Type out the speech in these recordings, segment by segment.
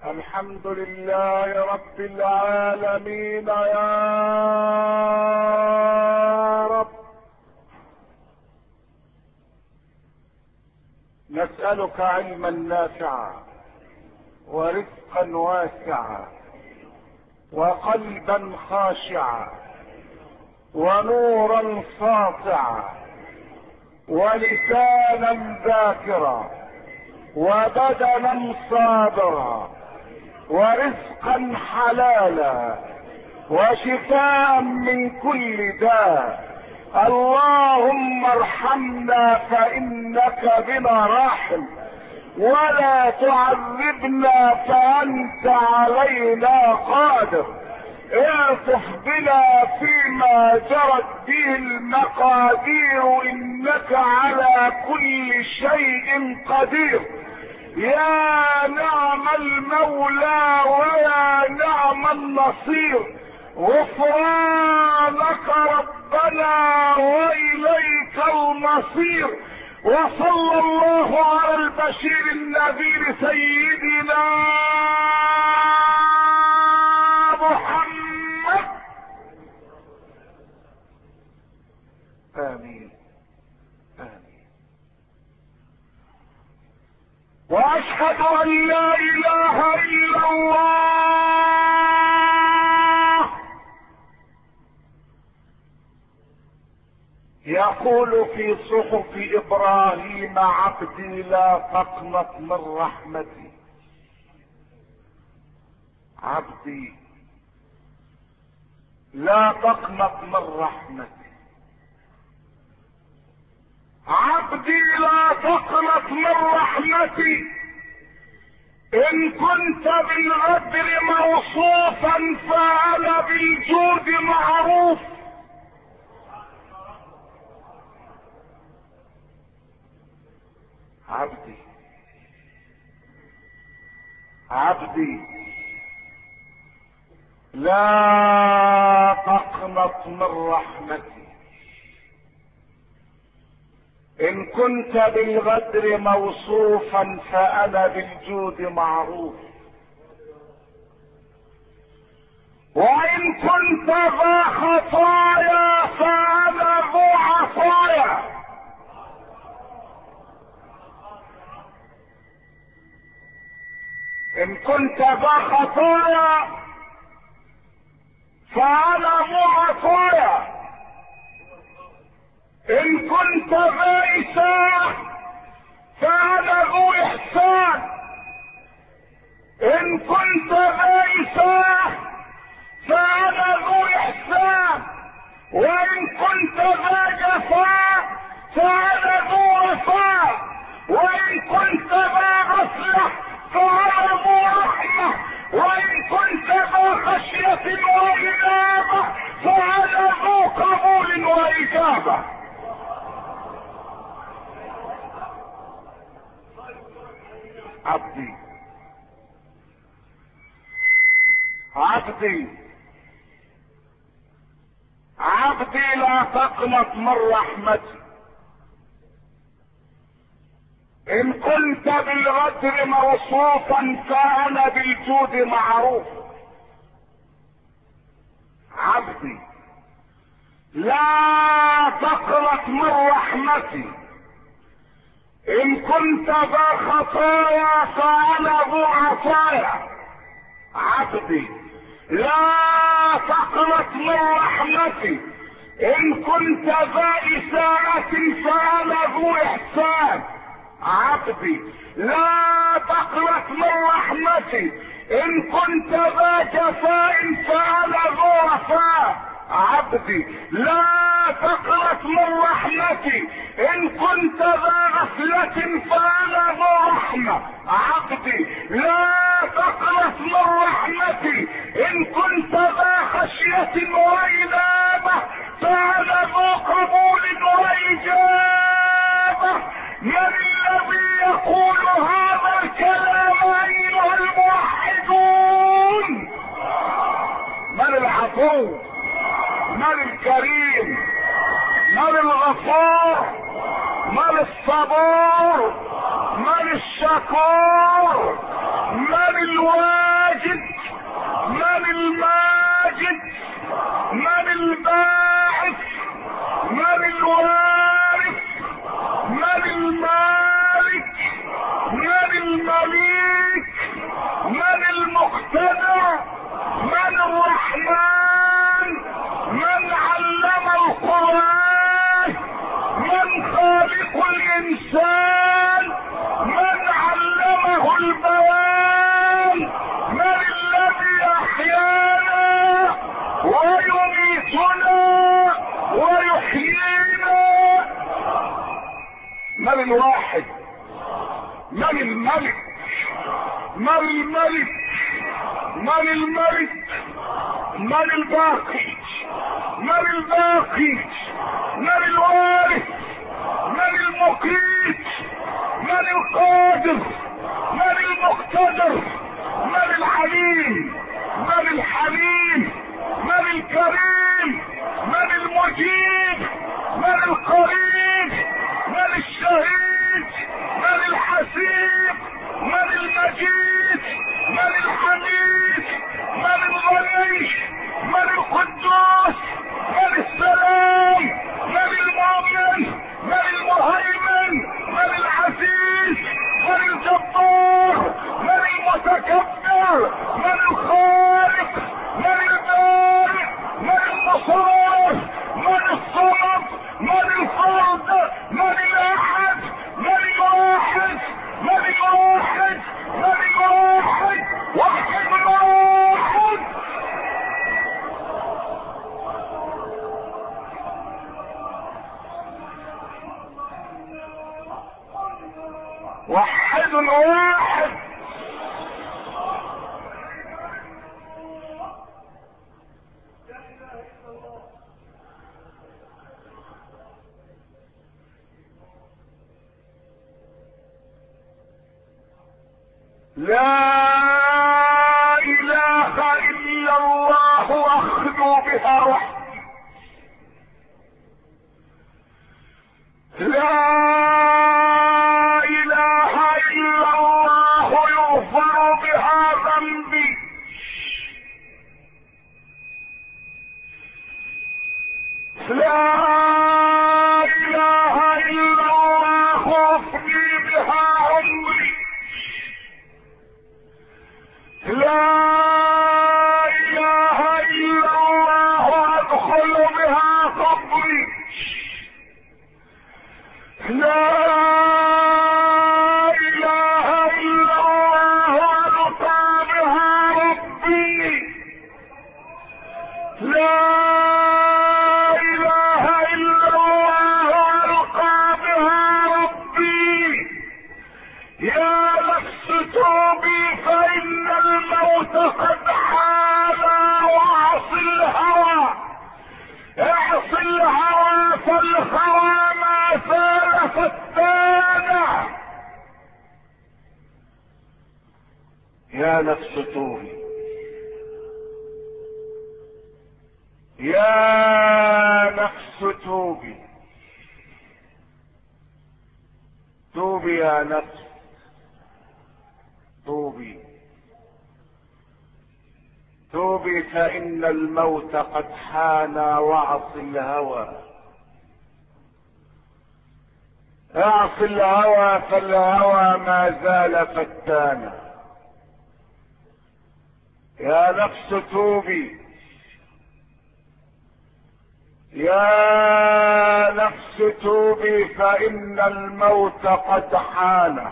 الحمد لله رب العالمين يا رب. نسألك علما نافعا ورزقا واسعا وقلبا خاشعا ونورا ساطعا ولسانا ذاكرا وبدنا صابرا ورزقا حلالا وشفاء من كل داء. اللهم ارحمنا فانك بنا راحم ولا تعذبنا فانت علينا قادر. الطف بنا فيما جرت به المقادير انك على كل شيء قدير. يا نعم المولى ويا نعم النصير. غفرانك ربنا واليك المصير. وصلى الله على البشير النذير سيدنا محمد. آمين آمين. وأشهد أن لا إله إلا الله. يقول في صحف إبراهيم عبدي لا تقنط من رحمتي. عبدي لا تقنط من رحمتي. عبدي لا تقنط من رحمتي. ان كنت بالغدر موصوفا فانا بالجود معروف. عبدي عبدي لا تقنط من رحمتي. ان كنت بالغدر موصوفا فانا بالجود معروف. وان كنت ذا خطايا فانا ذو عطايا. ان كنت ذا خطايا فانا ذو عطايا. ان كنت ذا إساءة فانا ذو احسان. ان كنت ذا إساءة فانا ذو احسان. وان كنت ذا جفاء فانا ذو وفاء. وان كنت ذا غفلة فانا ذو رحمة. وان كنت ذا خشية وإنابة فانا ذو قبول وإجابة. عبدي عبدي عبدي لا تقنط من رحمتي. ان كنت بالغدر موصوفا فانا بالجود معروف. عبدي لا تقنط من رحمتي. ان كنت ذا خطايا فانا ذو عطايا. عبدي لا تقنط من رحمتي. ان كنت ذا إساءة فانا ذو احسان. عبدي لا تقنط من رحمتي. ان كنت ذا جفاء فانا ذو وفاء. عبدي لا تقنط من رحمتي. ان كنت ذا غفلة فانا ذو رحمة. عبدي لا تقنط من رحمتي. ان كنت ذا خشية وإنابة فانا ذو قبول وإجابة. من الذي يقول هذا الكلام ايها الموحدون؟ من العفو؟ من الكريم؟ من الغفور؟ من الصبور؟ من الشكور؟ من الوالي؟ الواحد؟ من الملك؟ من الملك؟ من الملك؟ من الباقي؟ من الباقي؟ من الوارث؟ من المقيت؟ من القادر؟ من المقتدر؟ من العليم؟ من الحليم؟ من الكريم؟ من المجيب؟ من القريب؟ من الشهيد؟ من الحسيب؟ من المجيد؟ من الحميد؟ من الغني؟ من القدوس؟ من السلام؟ من المؤمن؟ من المهيمن؟ من العزيز؟ من الجبار؟ من المتكبر؟ من الخالق؟ من البارئ؟ من المصور؟ من الصمد؟ من الفرد؟ من الاحد؟ من الواحد؟ من الواحد؟ من الواحد؟ واحد الواحد. وحد واحد. لا اله الا الله اخلو بها وحدي. لا اله الا الله يغفر بها ذنبي. لا اله الا الله افني بها عمري. لا اله الا الله ادخل بها قبري. لا اله الا الله القى بها ربي. لا اله الا الله القى بها ربي. يا نفس توبي فان الموت قد حان واعص الهوى. اعص الهوى فالهوى ما زال فتانا. يا نفس توبي. يا نفس توبي. توبي يا نفس. توبي توبي فإن الموت قد حان واعص الهوى. اعص الهوى فالهوى ما زال فتانا. يا نفس توبي. يا نفس توبي فإن الموت قد حان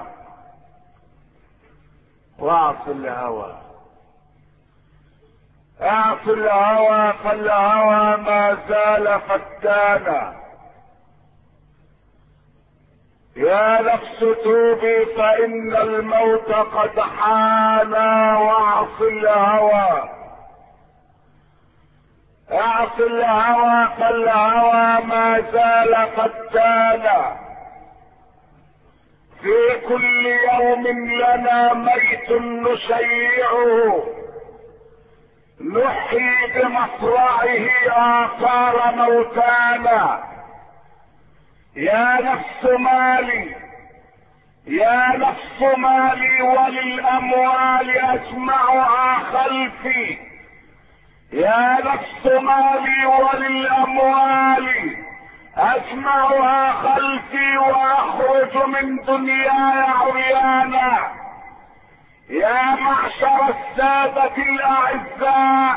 واعص الهوى. اعص الهوى فالهوى ما زال فتانا. يا نفس توبي فإن الموت قد حان واعص الهوى. اعص الهوى فالهوى ما زال فتانا. في كل يوم لنا ميت نشيعه. نحيي بمصرعه آثار موتانا. يا نفس مالي. يا نفس مالي وللأموال أجمعها خلفي. يا نفس مالي وللأموال أجمعها خلفي وأخرج من دنياي عريانا. يا معشر السادة الأعزاء،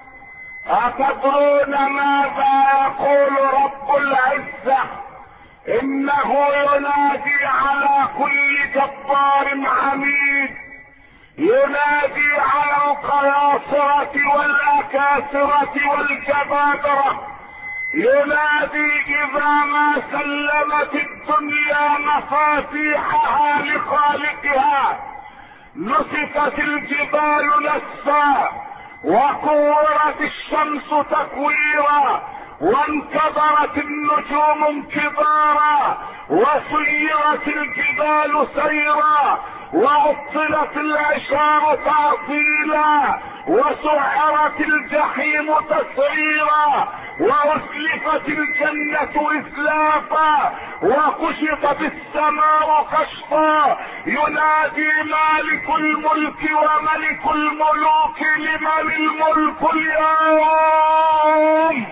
أتدرون ماذا يقول رب العزة؟ إنه ينادي على كل جبار عنيد، ينادي على القياصرة والأكاسرة والجبابرة، ينادي اذا ما سلمت الدنيا مفاتيحها لخالقها نسفت الجبال نسفا وكورت الشمس تكويرا وانكدرت النجوم انكدارا وسيرت الجبال سيرا وعطلت العشار تعطيلا وسعرت الجحيم تسعيرا وأسلفت الجنة إسلافا وكشطت السماء كشطا ينادي مالك الملك وملك الملوك لمن الملك اليوم.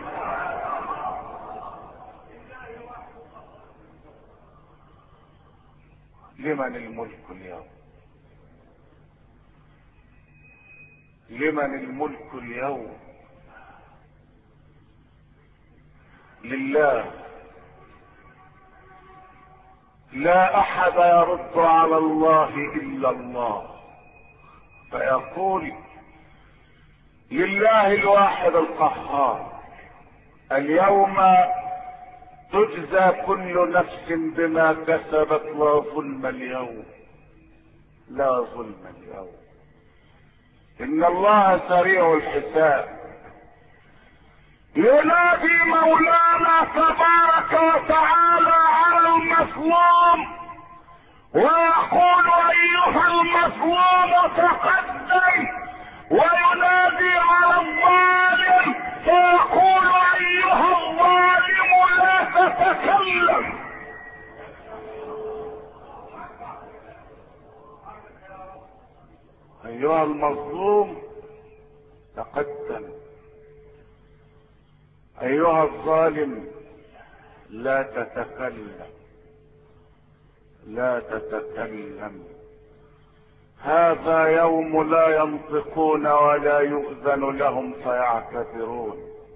لمن الملك اليوم؟ لمن الملك اليوم؟ لله. لا احد يرد على الله الا الله، فيقول لله الواحد القهار اليوم تجزى كل نفس بما كسبت لا ظلم اليوم، لا ظلم اليوم. ان الله سريع الحساب. ينادي مولانا تبارك وتعالى على المظلوم ويقول ايها المظلوم تقدم، وينادي على الظالم فيقول ايها الظالم لا تتكلم. ايها المظلوم تقدم، ايها الظالم لا تتكلم، لا تتكلم. هذا يوم لا ينطقون ولا يؤذن لهم فيعتذرون.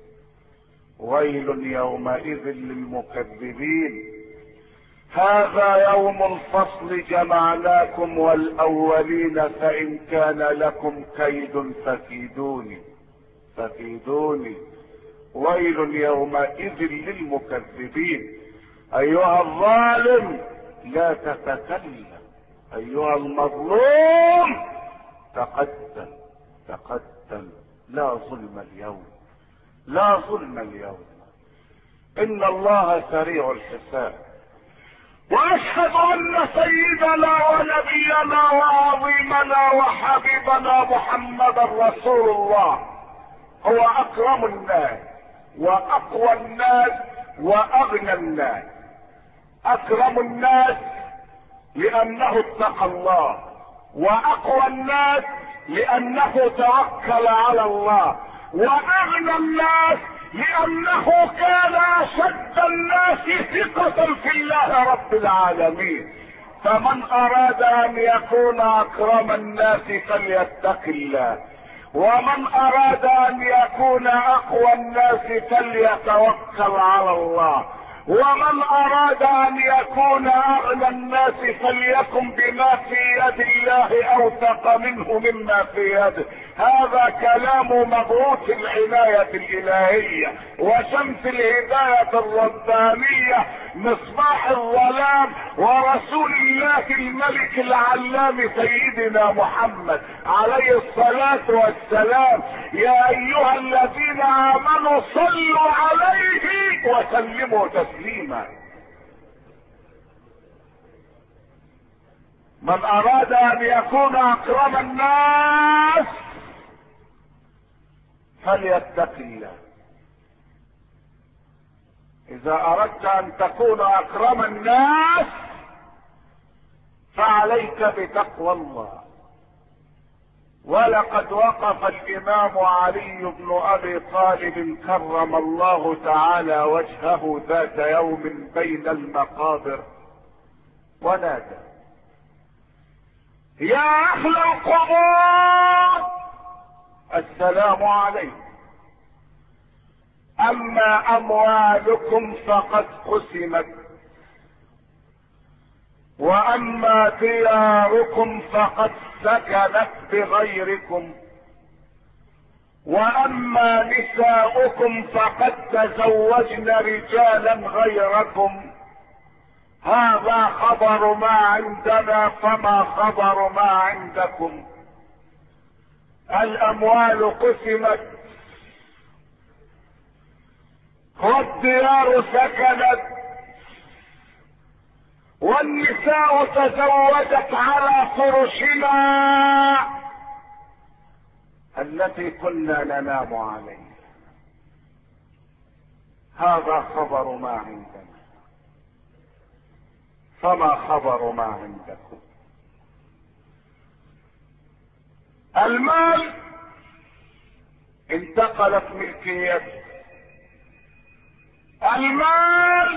ويل يومئذ للمكذبين. هذا يوم الفصل جمعناكم والاولين فان كان لكم كيد فكيدوني فكيدوني. ويل يومئذ للمكذبين. ايها الظالم لا تتكلم، ايها المظلوم تقدم تقدم. لا ظلم اليوم، لا ظلم اليوم. ان الله سريع الحساب. واشهد ان سيدنا ونبينا وعظيمنا وحبيبنا محمدا رسول الله هو اكرم الناس واقوى الناس واغنى الناس. اكرم الناس لانه اتقى الله، واقوى الناس لانه توكل على الله، واغنى الناس لانه كان اشد الناس ثقة في الله رب العالمين. فمن اراد ان يكون اكرم الناس فليتق الله، ومن اراد ان يكون اقوى الناس فليتوكل على الله، ومن اراد ان يكون اغنى الناس فليكن بما في يد الله اوثق منه مما في يده. هذا كلام مبعوث العناية الالهية وشمس الهداية الربانية مصباح الظلام ورسول الله الملك العلام سيدنا محمد عليه الصلاة والسلام. يا ايها الذين امنوا صلوا عليه وسلموا تسليما. من اراد ان يكون اكرم الناس فليتق الله. اذا اردت ان تكون اكرم الناس فعليك بتقوى الله. ولقد وقف الامام علي بن ابي طالب كرم الله تعالى وجهه ذات يوم بين المقابر ونادى: يا اهل القبور السلام عليكم، اما اموالكم فقد قسمت، واما دياركم فقد سكنت بغيركم، واما نساؤكم فقد تزوجن رجالا غيركم. هذا خبر ما عندنا، فما خبر ما عندكم؟ الاموال قسمت والديار سكنت والنساء تزوجت على فرشنا التي كنا ننام عليها. هذا خبر ما عندنا، فما خبر ما عندكم؟ المال انتقلت ملكيته. المال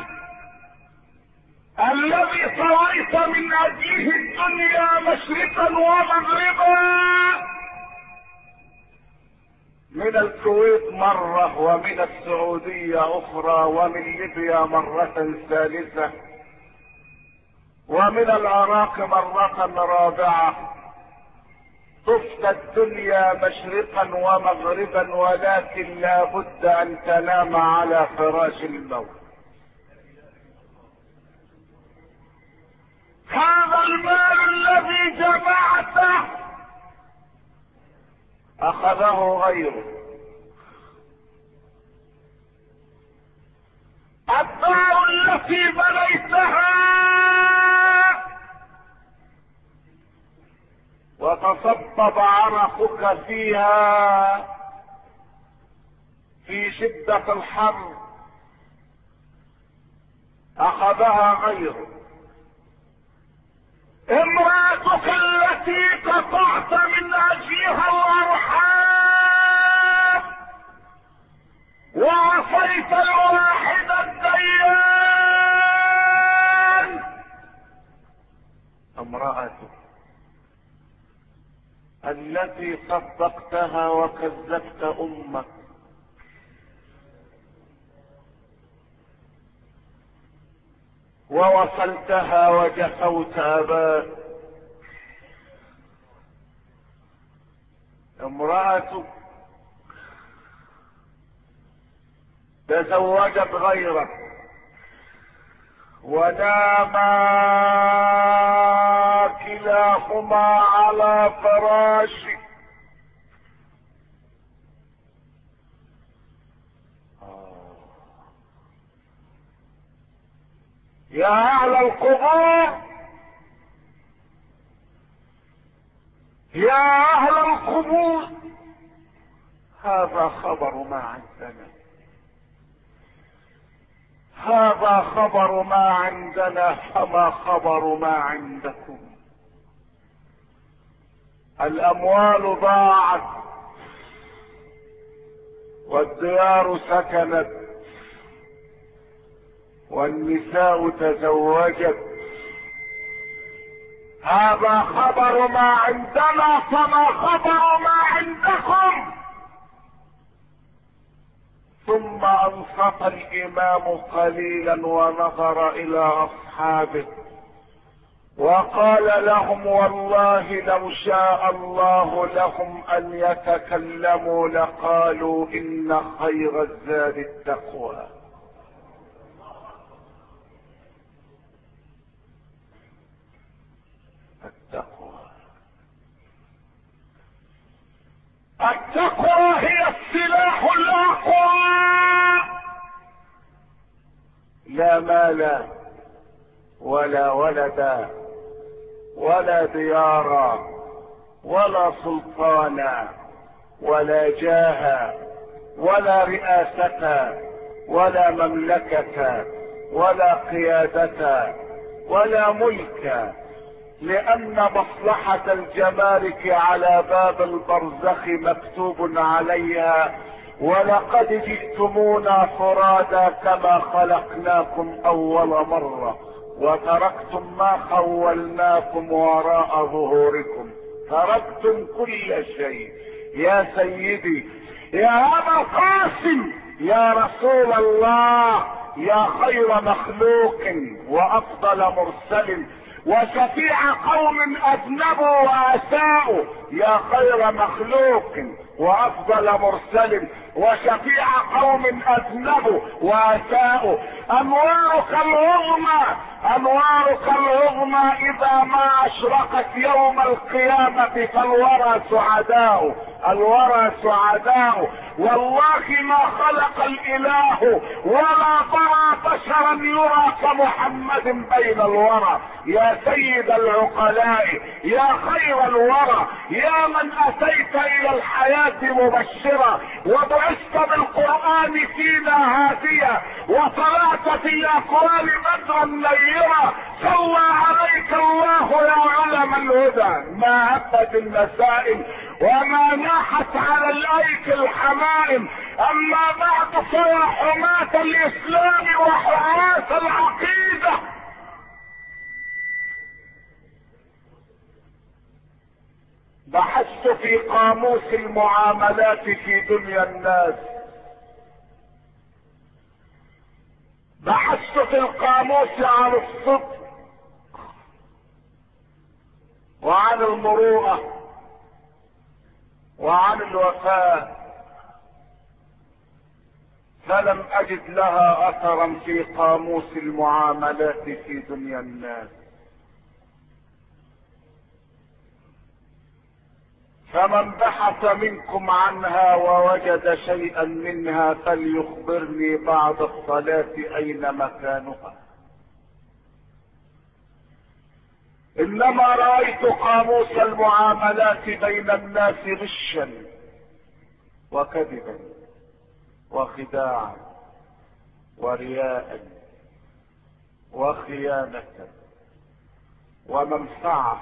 الذي طويت من اجله الدنيا مشرقا ومغربا، من الكويت مرة ومن السعودية اخرى ومن ليبيا مرة ثالثة ومن العراق مرة رابعة، تفنى الدنيا مشرقا ومغربا، ولكن لا بد ان تنام على فراش الموت. هذا المال الذي جمعته اخذه غيره. الدار التي بنيتها وتصبب عرقك فيها في شدة الحر اخذها غيره. امرأتك التي قطعت من اجلها الارحام وعصيت الواحد الديان، امرأتك التي صدقتها وكذبت امك ووصلتها وجفوت اباك. امرأة تزوجت غيرك وناما كلاهما على فراشك. يا اهل القبور، يا اهل القبور، هذا خبر ما عندنا، هذا خبر ما عندنا، فما خبر ما عندكم؟ الاموال ضاعت والديار سكنت والنساء تزوجت. هذا خبر ما عندنا، فما خبر ما عندكم؟ ثم انصت الامام قليلا ونظر الى اصحابه وقال لهم: والله لو شاء الله لهم ان يتكلموا لقالوا ان خير الزاد التقوى. التقوى هي السلاح الاقوى. لا مال ولا ولدا ولا ديارا ولا سلطانا ولا جاها ولا رئاسة ولا مملكة ولا قيادة ولا ملك، لان مصلحة الجمارك على باب البرزخ مكتوب عليها: ولقد جئتمونا فرادا كما خلقناكم اول مرة وتركتم ما خولناكم وراء ظهوركم، تركتم كل شيء. يا سيدي، يا ابا القاسم، يا رسول الله، يا خير مخلوق وافضل مرسل وشفيع قوم اذنبوا واساءوا يا خير مخلوق وافضل مرسل وشفيع قوم اذنبوا واساءوا. انوارك العظمى انوارك العظمى اذا ما اشرقت يوم القيامة فالورى سعداء الورى سعداء. والله ما خلق الاله ولا ضرى بشرا يرى كمحمد بين الورى. يا سيد العقلاء يا خير الورى يا من اتيت الى الحياة مبشرا وبعثت بالقرآن فينا هاديا وطلعت في الاقوال بدرا نيرا. صلى عليك الله يا علم الهدى ما هبت المسائل وما ناحت على الايك الحمائم. اما بعد فيا حماة الاسلام وحراس العقيدة، بحثت في قاموس المعاملات في دنيا الناس، بحثت في القاموس عن الصدق وعن المروءة وعن الوفاء، فلم اجد لها اثرا في قاموس المعاملات في دنيا الناس. فمن بحث منكم عنها ووجد شيئا منها فليخبرني بعد الصلاة اين مكانها. انما رأيت قاموس المعاملات بين الناس غشا وكذبا وخداعا ورياء وخيانة ومنفعة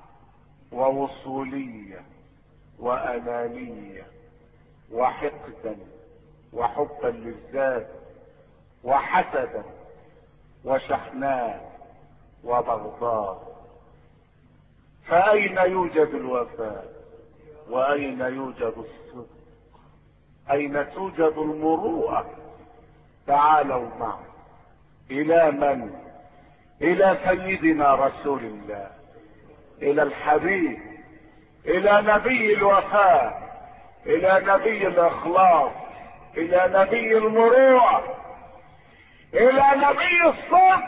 ووصولية وأنانية وحقدا وحبا للذات وحسدا وشحناء وبغضاء. فأين يوجد الوفاء وأين يوجد الصدق؟ أين توجد المروءة؟ تعالوا معي إلى من؟ إلى سيدنا رسول الله، إلى الحبيب، إلى نبي الوفاء، إلى نبي الإخلاص، إلى نبي المروءة، إلى نبي الصدق.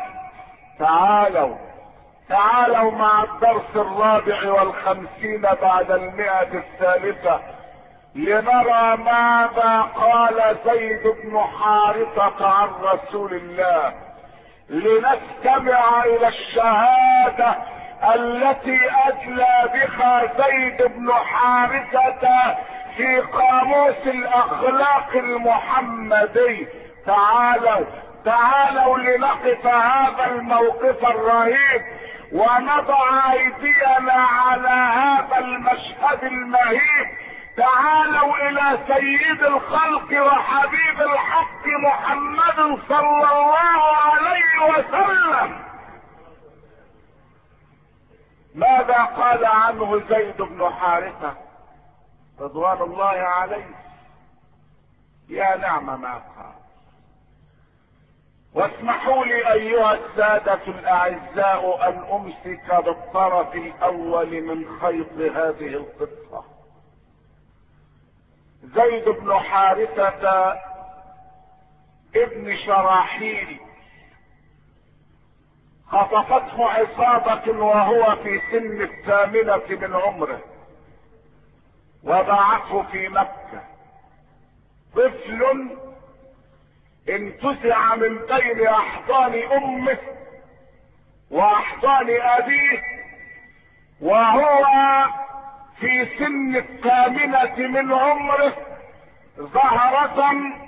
تعالوا مع الدرس 54 بعد 100 لنرى ماذا قال زيد بن حارثة عن رسول الله، لنستمع الى الشهادة التي ادلى بها زيد بن حارثة في قاموس الاخلاق المحمدي. تعالوا لنقف هذا الموقف الرهيب ونضع ايدينا على هذا المشهد المهيب. تعالوا الى سيد الخلق وحبيب الحق محمد صلى الله عليه وسلم. ماذا قال عنه زيد بن حارثة رضوان الله عليه؟ يا نعم ما قال. واسمحوا لي ايها السادة الاعزاء ان امسك بالطرف الاول من خيط هذه القصة. زيد بن حارثة ابن شراحيل خطفته عصابة وهو في سن 8 من عمره وباعته في مكة. طفل انتزع من بين احضان امه واحضان ابيه وهو في سن 8 من عمره، زهرة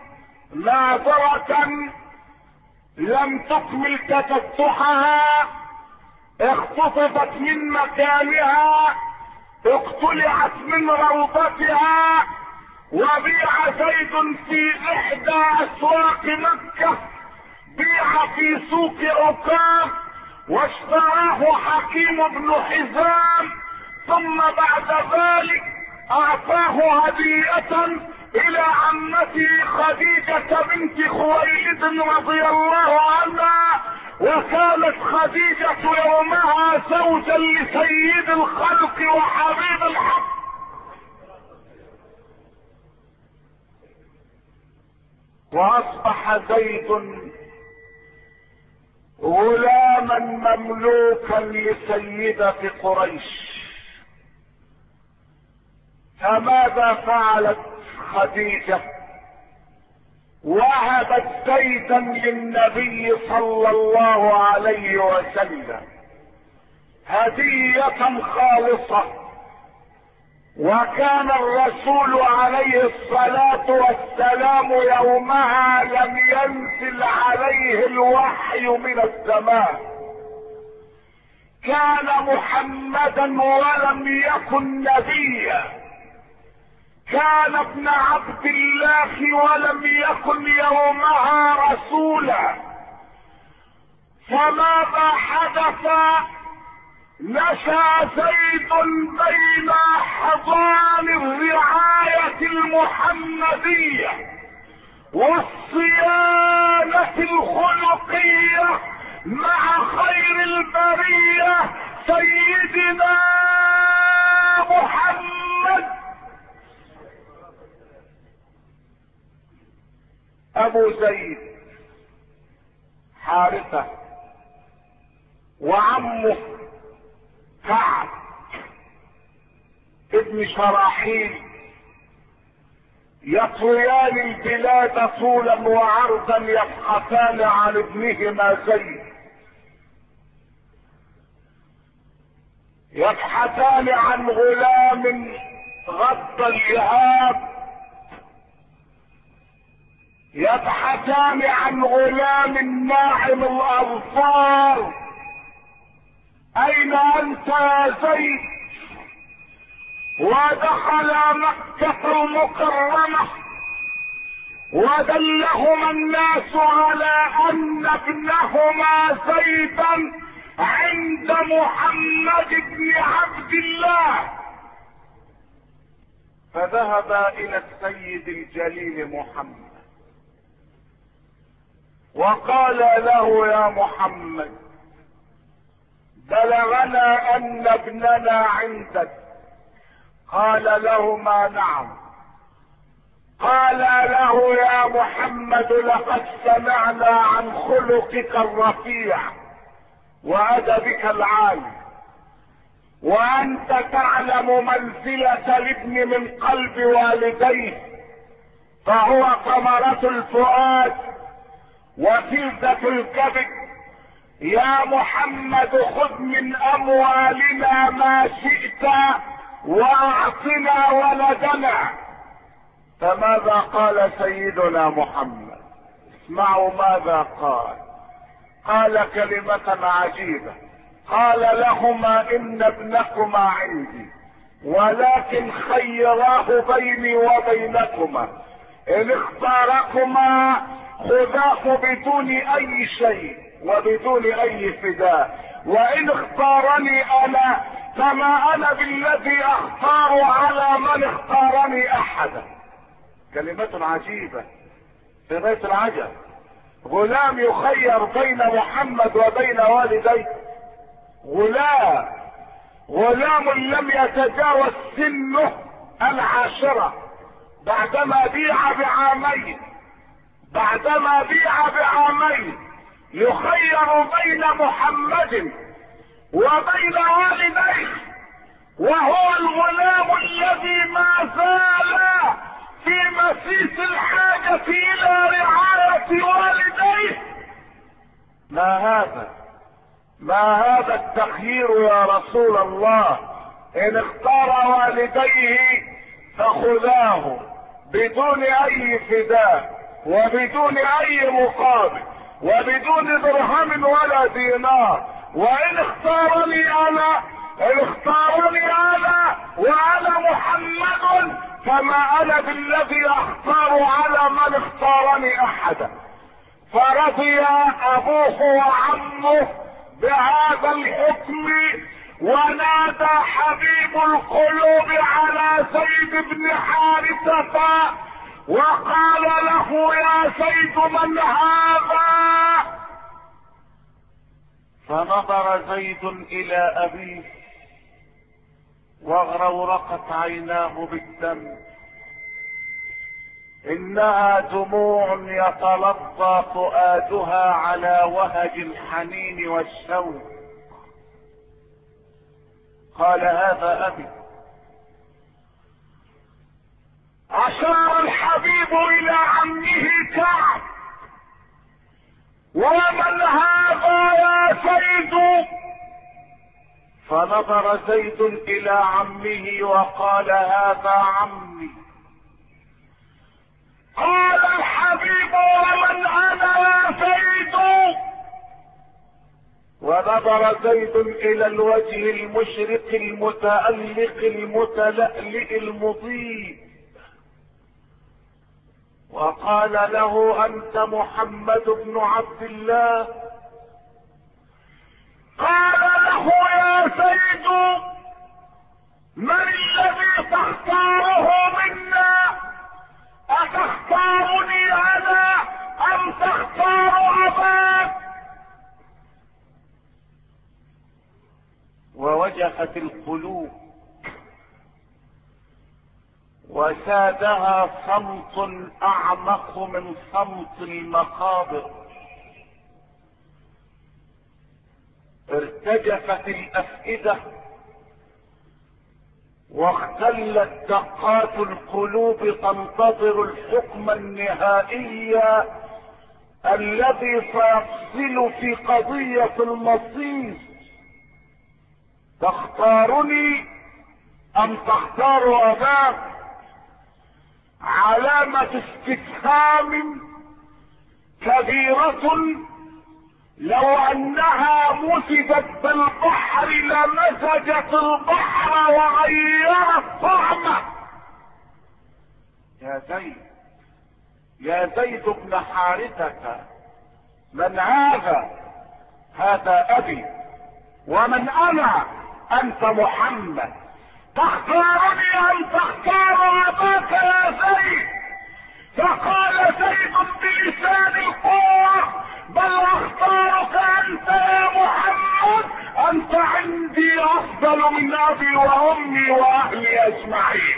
ناظرة لم تكمل تفتحها، اختطفت من مكانها، اقتلعت من روضتها، وبيع زيد في احدى اسواق مكة، بيع في سوق عكاظ، واشتراه حكيم بن حزام، ثم بعد ذلك اعطاه هدية الى عمته خديجة بنت خويلد رضي الله عنها. وكانت خديجة يومها زوجا لسيد الخلق وحبيب الحق واصبح زيد غلاما مملوكا لسيدة قريش. فماذا فعلت خديجة؟ وهبت زيدا للنبي صلى الله عليه وسلم هدية خالصة. وكان الرسول عليه الصلاة والسلام يومها لم ينزل عليه الوحي من السماء. كان محمدا ولم يكن نبيا، كان ابن عبد الله ولم يكن يومها رسولا. فماذا حدث؟ نشأ زيد بين حضان الرعاية المحمدية والصيانة الخلقية مع خير البرية سيدنا محمد. ابو زيد حارثة وعمه كعب ابن شراحيل يطويان البلاد طولا وعرضا يبحثان عن ابنهما زيد، يبحثان عن غلام غض اللهاب، يبحثان عن غلام ناعم الاظفار. اين انت يا زيد؟ ودخل مكة المكرمة ودلهما الناس على ان ابنهما زيدا عند محمد بن عبد الله. فذهبا الى السيد الجليل محمد وقال له: يا محمد، بلغنا ان ابننا عندك. قال لهما: نعم. قال له: يا محمد، لقد سمعنا عن خلقك الرفيع وادبك العالي، وانت تعلم منزلة الابن من قلب والديه، فهو ثمرة الفؤاد وفلذة الكبد. يا محمد، خذ من اموالنا ما شئت واعطنا ولدنا. فماذا قال سيدنا محمد؟ اسمعوا ماذا قال. قال كلمة عجيبة. قال لهما: ان ابنكما عندي، ولكن خيراه بيني وبينكما، ان اختاركما خذاه بدون اي شيء وبدون اي فداء، وان اختارني انا فما انا بالذي اختار على من اختارني احدا. كلمة عجيبة في بيت العجب. غلام يخير بين محمد وبين والديه. غلام لم يتجاوز سنه 10 بعدما بيع بعامين يخير بين محمد وبين والديه، وهو الغلام الذي ما زال في مسيس الحاجة الى رعاية والديه. ما هذا التخيير يا رسول الله؟ ان اختار والديه فخذاه بدون اي فداء وبدون اي مقابل وبدون درهم ولا دينار. وان اختارني انا وانا محمد فما انا بالذي اختار على من اختارني احدا. فرضي ابوه وعمه بهذا الحكم، ونادى حبيب القلوب على زيد بن حارثة وقال له: يا زيد، من هذا؟ فنظر زيد الى ابيه واغرورقت عيناه بالدم. انها دموع يتلظى فؤادها على وهج الحنين والشوق. قال هذا ابي. اشار الحبيب الى عمه كعب: ومن هذا يا زيد؟ فنظر زيد الى عمه وقال هذا عمي. قال الحبيب: ومن انا يا زيد؟ ونظر زيد الى الوجه المشرق المتألق المتلألئ المضيء وقال له: انت محمد بن عبد الله؟ قال له: يا زيد، من الذي تختاره منا؟ اتختارني انا ام تختار اباك؟ ووجفت القلوب وسادها صمت اعمق من صمت المقابر. ارتجفت الافئدة واختلت دقات القلوب تنتظر الحكم النهائي الذي سيفصل في قضية المصير. تختارني ام تختار اباك؟ علامة استفهام كبيرة لو انها مزجت بالبحر لمزجت البحر وغيرت طعمه. يا زيد، يا زيد بن حارثة، من هذا؟ هذا ابي. ومن انا؟ انت محمد. تختارني ام تختار اباك يا زيد؟ فقال زيد بلسان القوة: بل اختارك انت يا محمد، انت عندي افضل من ابي وامي واهلي اجمعين.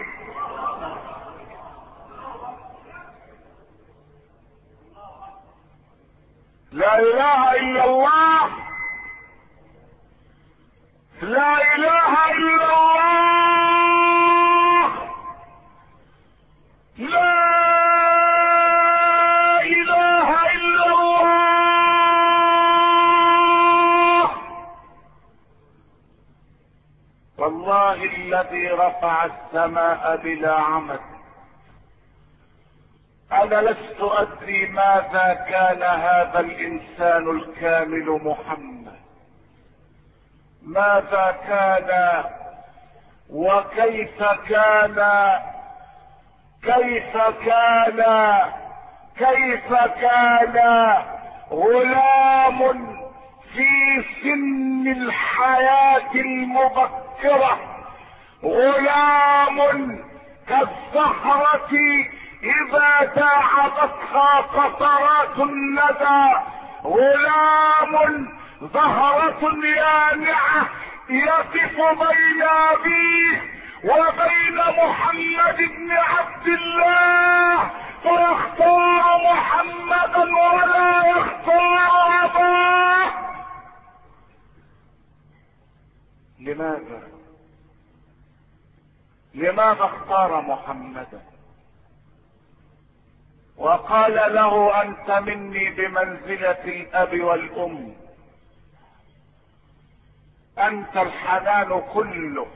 لا اله الا الله، لا اله الا الله، لا اله الا الله. والله الذي رفع السماء بلا عمد، انا لست ادري ماذا كان هذا الانسان الكامل محمد، ماذا كان وكيف كان، كيف كان، كيف كان غلام في سن الحياة المبكرة، غلام كالزهرة اذا داعبتها قطرات الندى، غلام زهرة يانعة يقف بين ابيه وبين محمد بن عبد الله، فيختار محمدا ولا يختار اباه. لماذا؟ لماذا اختار محمدا؟ وقال له: انت مني بمنزلة الاب والام، انت الحنان كله،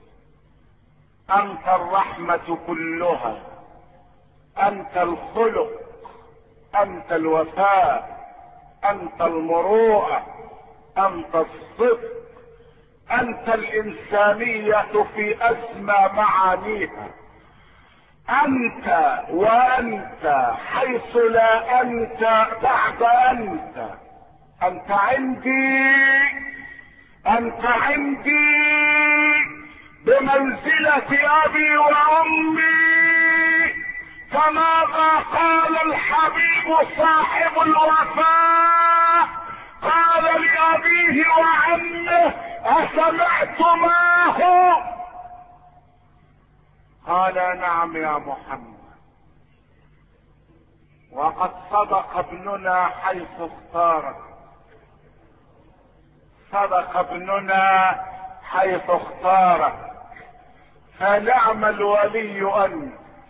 انت الرحمة كلها، انت الخلق، انت الوفاء، انت المروءة، انت الصدق، انت الانسانية في اسمى معانيها، انت وانت حيث لا انت بعد انت. انت عندي، انت عندي بمنزلة ابي وامي، فماذا قال الحبيب صاحب الوفاء؟ قال لابيه وعمه: اسمعتماه؟ قال: نعم يا محمد. وقد صدق ابننا حيث اختارك، صدق ابننا حيث اختارك. فنعم الولي انت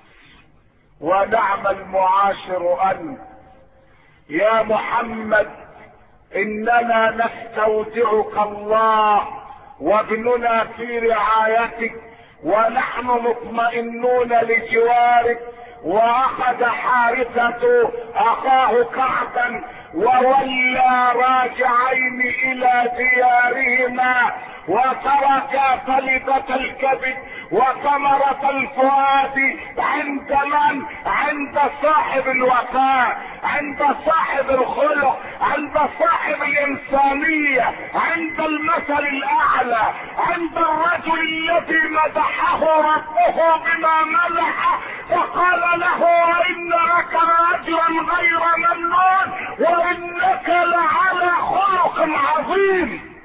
ونعم المعاشر انت. يا محمد اننا نستودعك الله وابننا في رعايتك ونحن مطمئنون لجوارك. واخذ حارثة اخاه كعبا وولى راجعين الى ديارهما وترك فلذة الكبد وثمرة الفؤاد عند من؟ عند صاحب الوفاء، عند صاحب الخلق، عند صاحب الانسانية، عند المثل الاعلى، عند الرجل الذي مدحه ربه بما مدحه فقال له وان لك لاجرا غير ممنون وانك لعلى خلق عظيم.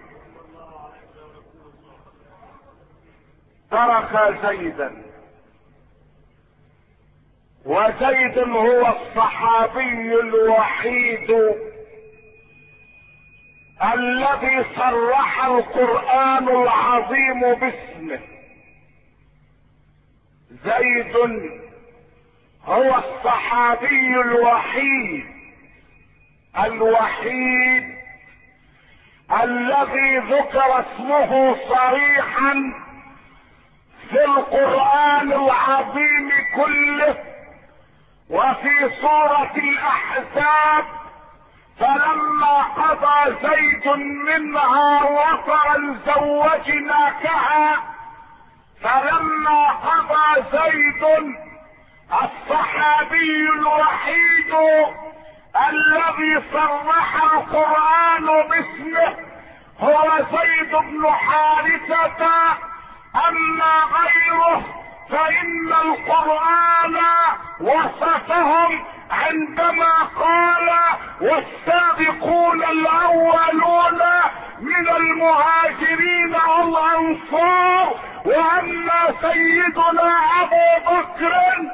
ترك زيدا، وزيد هو الصحابي الوحيد الذي صرح القرآن العظيم باسمه. زيد هو الصحابي الوحيد الذي ذكر اسمه صريحا في القرآن العظيم كله وفي سورة الأحزاب. فلما قضى زيد منها وطرا زوجناكها، فلما قضى زيد الصحابي الوحيد الذي صرح القرآن باسمه هو زيد بن حارثة. اما غيره فان القرآن وصفهم عندما قال والسابقون الاولون من المهاجرين والانصار. واما سيدنا ابو بكر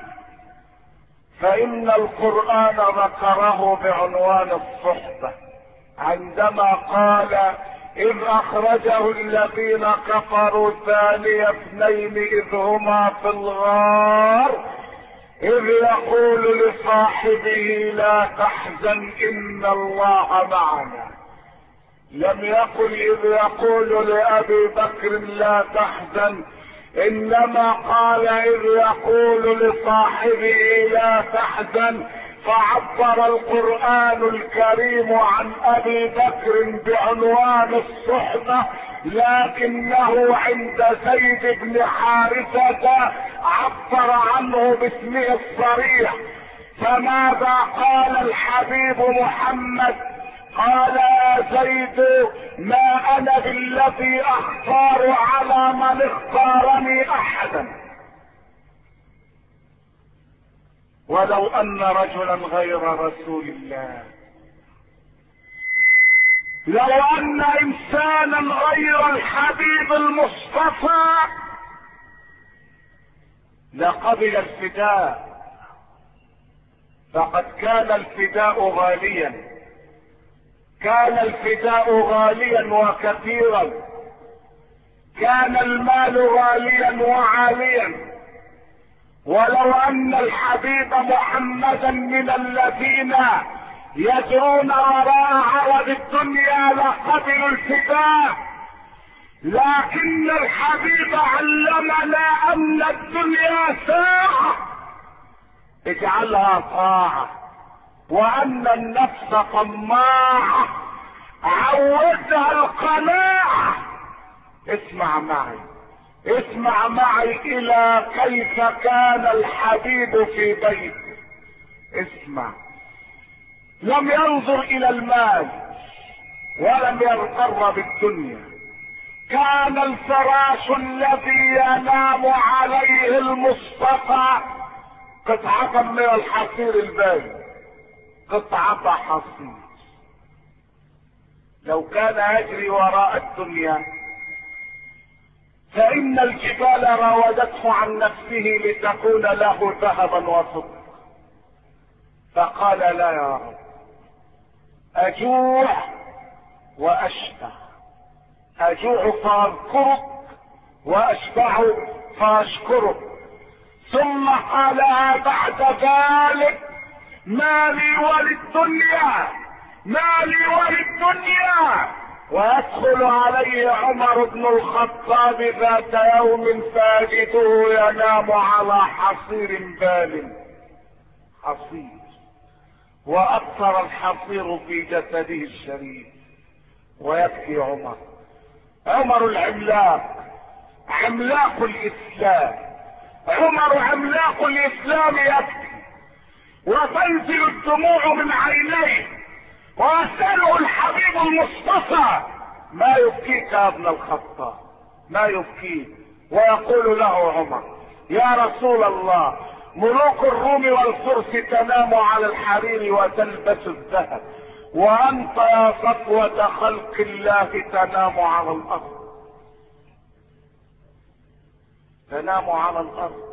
فان القرآن ذكره بعنوان الصحبة عندما قال إذ أخرجه الذين كفروا ثاني اثنين إذ هما في الغار إذ يقول لصاحبه لا تحزن إن الله معنا. لم يقل إذ يقول لأبي بكر لا تحزن، إنما قال إذ يقول لصاحبه لا تحزن. فعبر القرآن الكريم عن ابي بكر بعنوان الصحبة، لكنه عند زيد بن حارثة عبر عنه باسمه الصريح. فماذا قال الحبيب محمد؟ قال يا زيد ما انا بالذي اختار على من اختارني احدا، ولو ان رجلا غير رسول الله، لو ان انسانا غير الحبيب المصطفى لقبل الفداء. فقد كان الفداء غاليا، كان الفداء غاليا وكثيرا، كان المال غاليا وعاليا. ولو ان الحبيب محمدا من الذين يجرون وراء عرض الدنيا لقبلوا الفداء، لكن الحبيب علمنا ان الدنيا ساعة اجعلها طاعة، وان النفس طماعة عودها القناعة. اسمع معي، اسمع معي الى كيف كان الحبيب في بيته. اسمع، لم ينظر الى المال ولم يغتر بالدنيا. كان الفراش الذي ينام عليه المصطفى قطعة من الحصير البارد، قطعة حصير. لو كان يجري وراء الدنيا فإن الجبال راودته عن نفسه لتكون له ذهبا وفضة، فقال لا يا رب، اجوع واشبع، اجوع فاذكرك واشبع فاشكرك. ثم قال بعد ذلك ما لي وللدنيا، ما لي وللدنيا. ويدخل عليه عمر بن الخطاب ذات يوم فاجده ينام على حصير بال، حصير، واكثر الحصير في جسده الشريف، ويبكي عمر. عمر العملاق، عملاق الاسلام، عمر عملاق الاسلام يبكي وتنزل الدموع من عينيه، ويسأله الحبيب المصطفى ما يبكيك يا ابن الخطاب، ما يبكيك؟ ويقول له عمر يا رسول الله ملوك الروم والفرس تنام على الحرير وتلبس الذهب، وانت يا صفوة خلق الله تنام على الارض، تنام على الارض.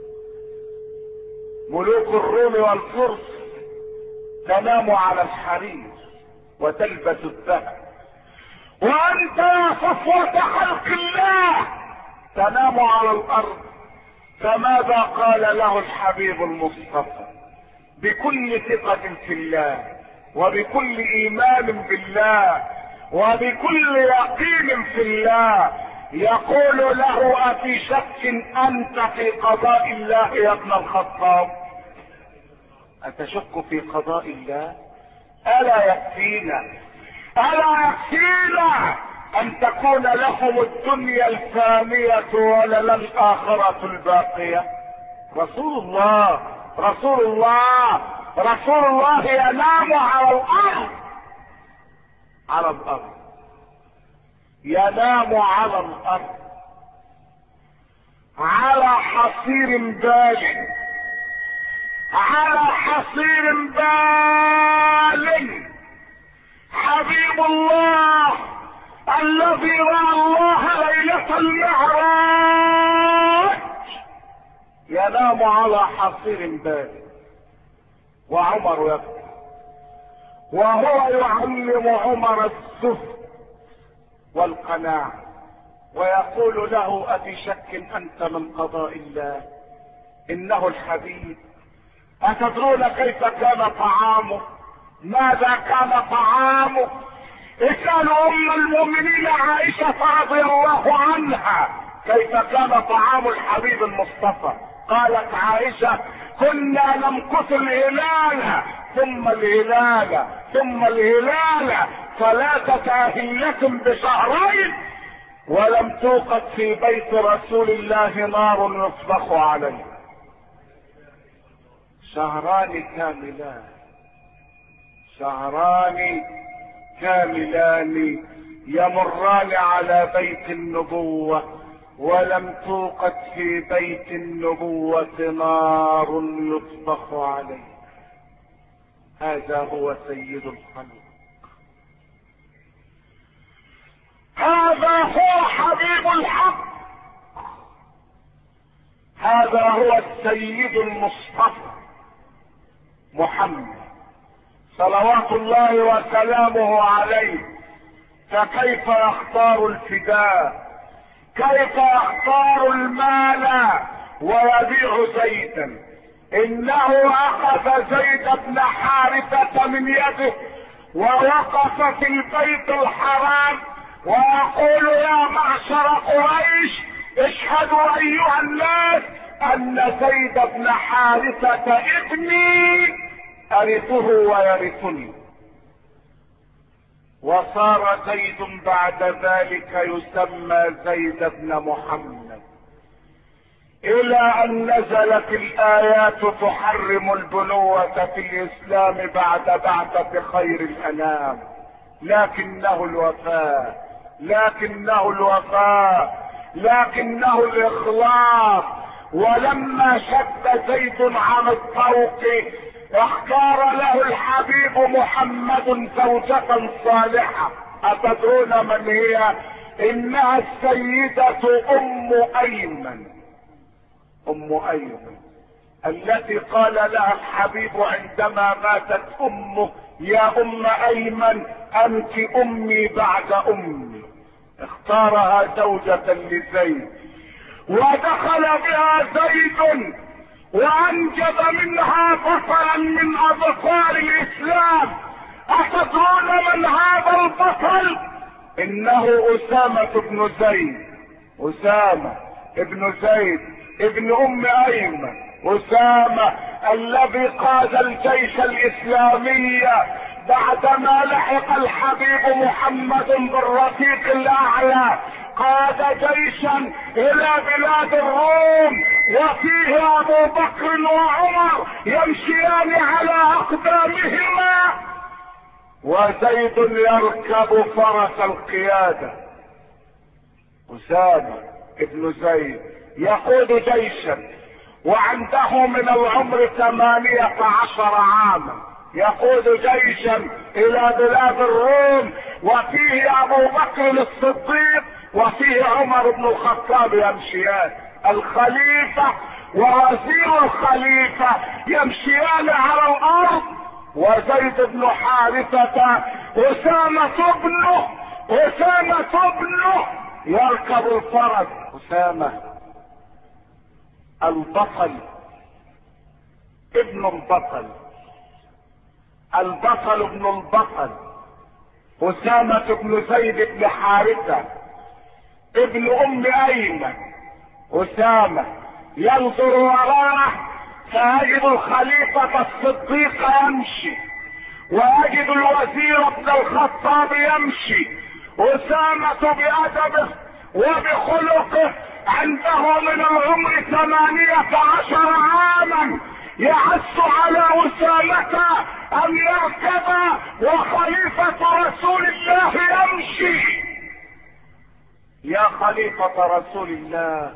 ملوك الروم والفرس تنام على الحرير وتلبس الذهب، وانت يا صفوة خلق الله تنام على الارض. فماذا قال له الحبيب المصطفى بكل ثقة في الله، وبكل ايمان بالله، وبكل يقين في الله؟ يقول له افي شك انت في قضاء الله يا ابن الخطاب؟ أتشك في قضاء الله؟ ألا يكفينا، ألا يكفينا أن تكون لهم الدنيا الفانية ولنا الآخرة الباقية؟ رسول الله، رسول الله، رسول الله ينام على الأرض، على الأرض، ينام على الأرض على حصير بال، على حصير بال. حبيب الله الذي رأى الله ليلة المعراج ينام على حصير بال، وعمر يبكي، وهو يعلم عمر الزهد والقناعة، ويقول له أفي شك أنت من قضاء الله؟ إنه الحبيب. أتدرون كيف كان طعامه؟ ماذا كان طعامه؟ اسألوا أم المؤمنين عائشة رضي الله عنها كيف كان طعام الحبيب المصطفى. قالت عائشة كنا نمكث الهلال ثم الهلال ثم الهلال 3 أهلة بشهرين، ولم توقد في بيت رسول الله نار يطبخ عليه. 2 كاملان، 2 كاملان يمران على بيت النبوة، ولم توقد في بيت النبوة نار يطبخ عليه. هذا هو سيد الخلق، هذا هو حبيب الحق، هذا هو السيد المصطفى محمد صلوات الله وسلامه عليه. فكيف يختار الفداء؟ كيف يختار المال ويبيع زيدا؟ انه اخذ زيد بن حارثة من يده ووقف في البيت الحرام ويقول يا معشر قريش اشهدوا ايها الناس ان زيد بن حارثة ابني ارثه ويرثني. وصار زيد بعد ذلك يسمى زيد بن محمد، الى ان نزلت الايات تحرم البنوة في الاسلام بعد بعثة خير الانام. لكنه الوفاء، لكنه الوفاء، لكنه الاخلاص. ولما شد زيد عن الطوق اختار له الحبيب محمد زوجة صالحة. أتدرون من هي؟ إنها السيدة أم أيمن. أم أيمن التي قال لها الحبيب عندما ماتت امه: يا ام ايمن انت امي بعد امي. اختارها زوجة لزيد، ودخل بها زيد وانجب منها بطلا من ابطال الاسلام. اتدرون من هذا البطل؟ انه اسامة بن زيد. اسامة ابن زيد ابن ام ايمن، اسامة الذي قاد الجيش الاسلامي بعدما لحق الحبيب محمد بالرفيق الاعلى. قاد جيشا الى بلاد الروم وفيه ابو بكر وعمر يمشيان على اقدامهما، وزيد يركب فرس القيادة. اسامة ابن زيد يقود جيشا وعنده من العمر 18 عاما، يقود جيشا الى بلاد الروم وفيه ابو بكر الصديق وفيه عمر بن الخطاب يمشيان. الخليفة ووزير الخليفة يمشيان على الارض، وزيد بن حارثة اسامة ابنه يركب الفرس. اسامة البطل ابن البطل، البطل ابن البطل، اسامة بن زيد بن حارثة ابن ام ايمن. اسامة ينظر وراءه فيجد الخليفة الصديق يمشي، ويجد الوزير ابن الخطاب يمشي. اسامة بأدبه وبخلقه عنده من العمر 18 عاما يحث على اسامة ان يركب وخليفة رسول الله يمشي. يا خليفة رسول الله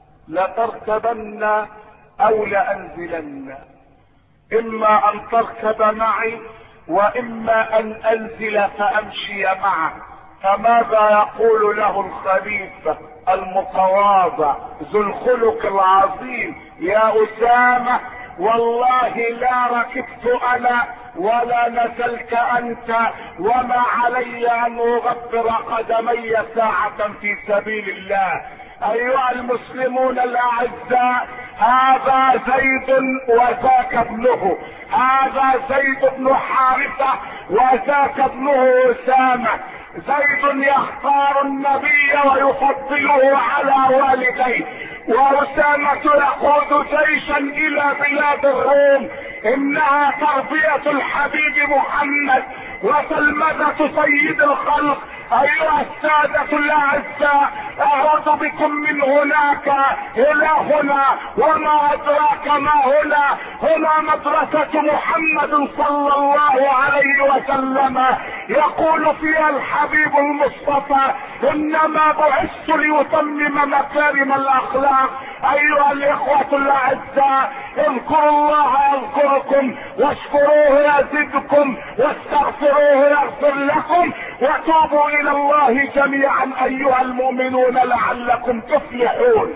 لتركبن او لانزلن، اما ان تركب معي واما ان انزل فامشي معه. فماذا يقول له الخليفة المتواضع ذو الخلق العظيم؟ يا اسامة والله لا ركبت انا ولا نزلت انت، وما علي ان اغبر قدمي ساعة في سبيل الله. ايها المسلمون الاعزاء، هذا زيد وذاك ابنه، هذا زيد بن حارثة وذاك ابنه اسامة. زيد يختار النبي ويفضله على والديه، واسامة يقود جيشا الى بلاد الروم. انها تربية الحبيب محمد وتلمذة سيد الخلق. ايها السادة الاعزاء، اعود بكم من هناك الى هنا، وما ادراك ما هنا. هنا مدرسة محمد صلى الله عليه وسلم، يقول فيها الحبيب المصطفى: انما بعثت لاتمم مكارم الاخلاق. ايها الاخوة الاعزاء، اذكروا الله يذكركم، واشكروه يزدكم، واستغفروه يغفر لكم، وتوبوا الى الله جميعا ايها المؤمنون لعلكم تفلحون.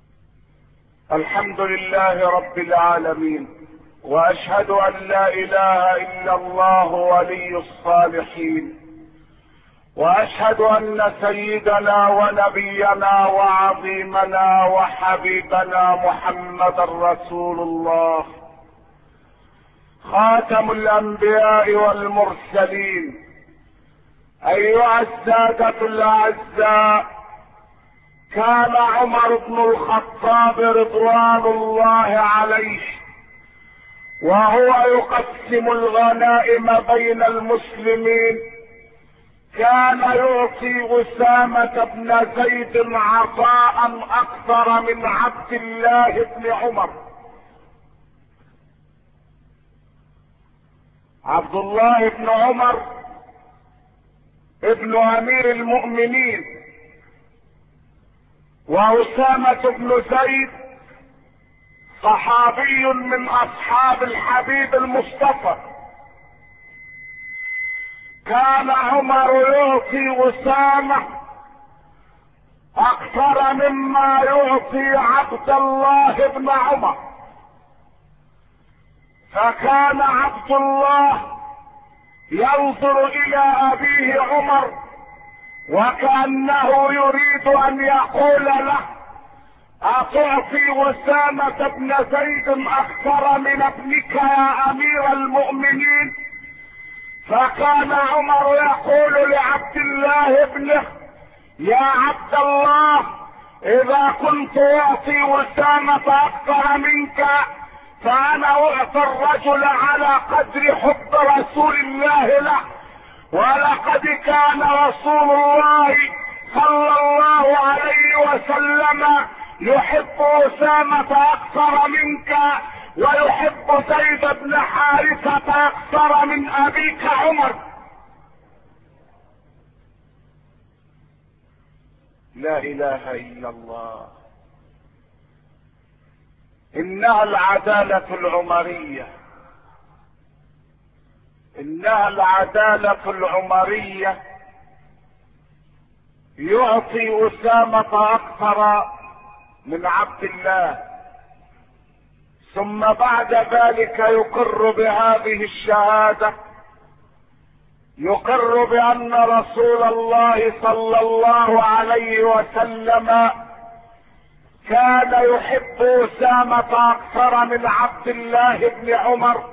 الحمد لله رب العالمين، واشهد ان لا اله الا الله ولي الصالحين، واشهد ان سيدنا ونبينا وعظيمنا وحبيبنا محمد رسول الله خاتم الانبياء والمرسلين. ايها السادة الاعزاء، كان عمر بن الخطاب رضوان الله عليه وهو يقسم الغنائم بين المسلمين كان يعطي اسامة بن زيد عطاء اكثر من عبد الله بن عمر. عبد الله بن عمر ابن امير المؤمنين، واسامة بن زيد صحابي من اصحاب الحبيب المصطفى. كان عمر يعطي اسامة اكثر مما يعطي عبد الله بن عمر. فكان عبد الله ينظر الى ابيه عمر وكأنه يريد ان يقول له: أتعطي أسامة بن زيد أكثر من ابنك يا أمير المؤمنين؟ فكان عمر يقول لعبد الله ابنه: يا عبد الله، إذا كنت أعطي أسامة أكثر منك فأنا أعطي الرجل على قدر حب رسول الله له، ولقد كان رسول الله صلى الله عليه وسلم يحب أسامة أكثر منك، ويحب زيد بن حارثة أكثر من أبيك عمر. لا إله إلا الله. إنها العدالة العمرية، إنها العدالة العمرية. يعطي أسامة أكثر من عبد الله، ثم بعد ذلك يقر بهذه الشهادة، يقر بأن رسول الله صلى الله عليه وسلم كان يحب أسامة أكثر من عبد الله بن عمر،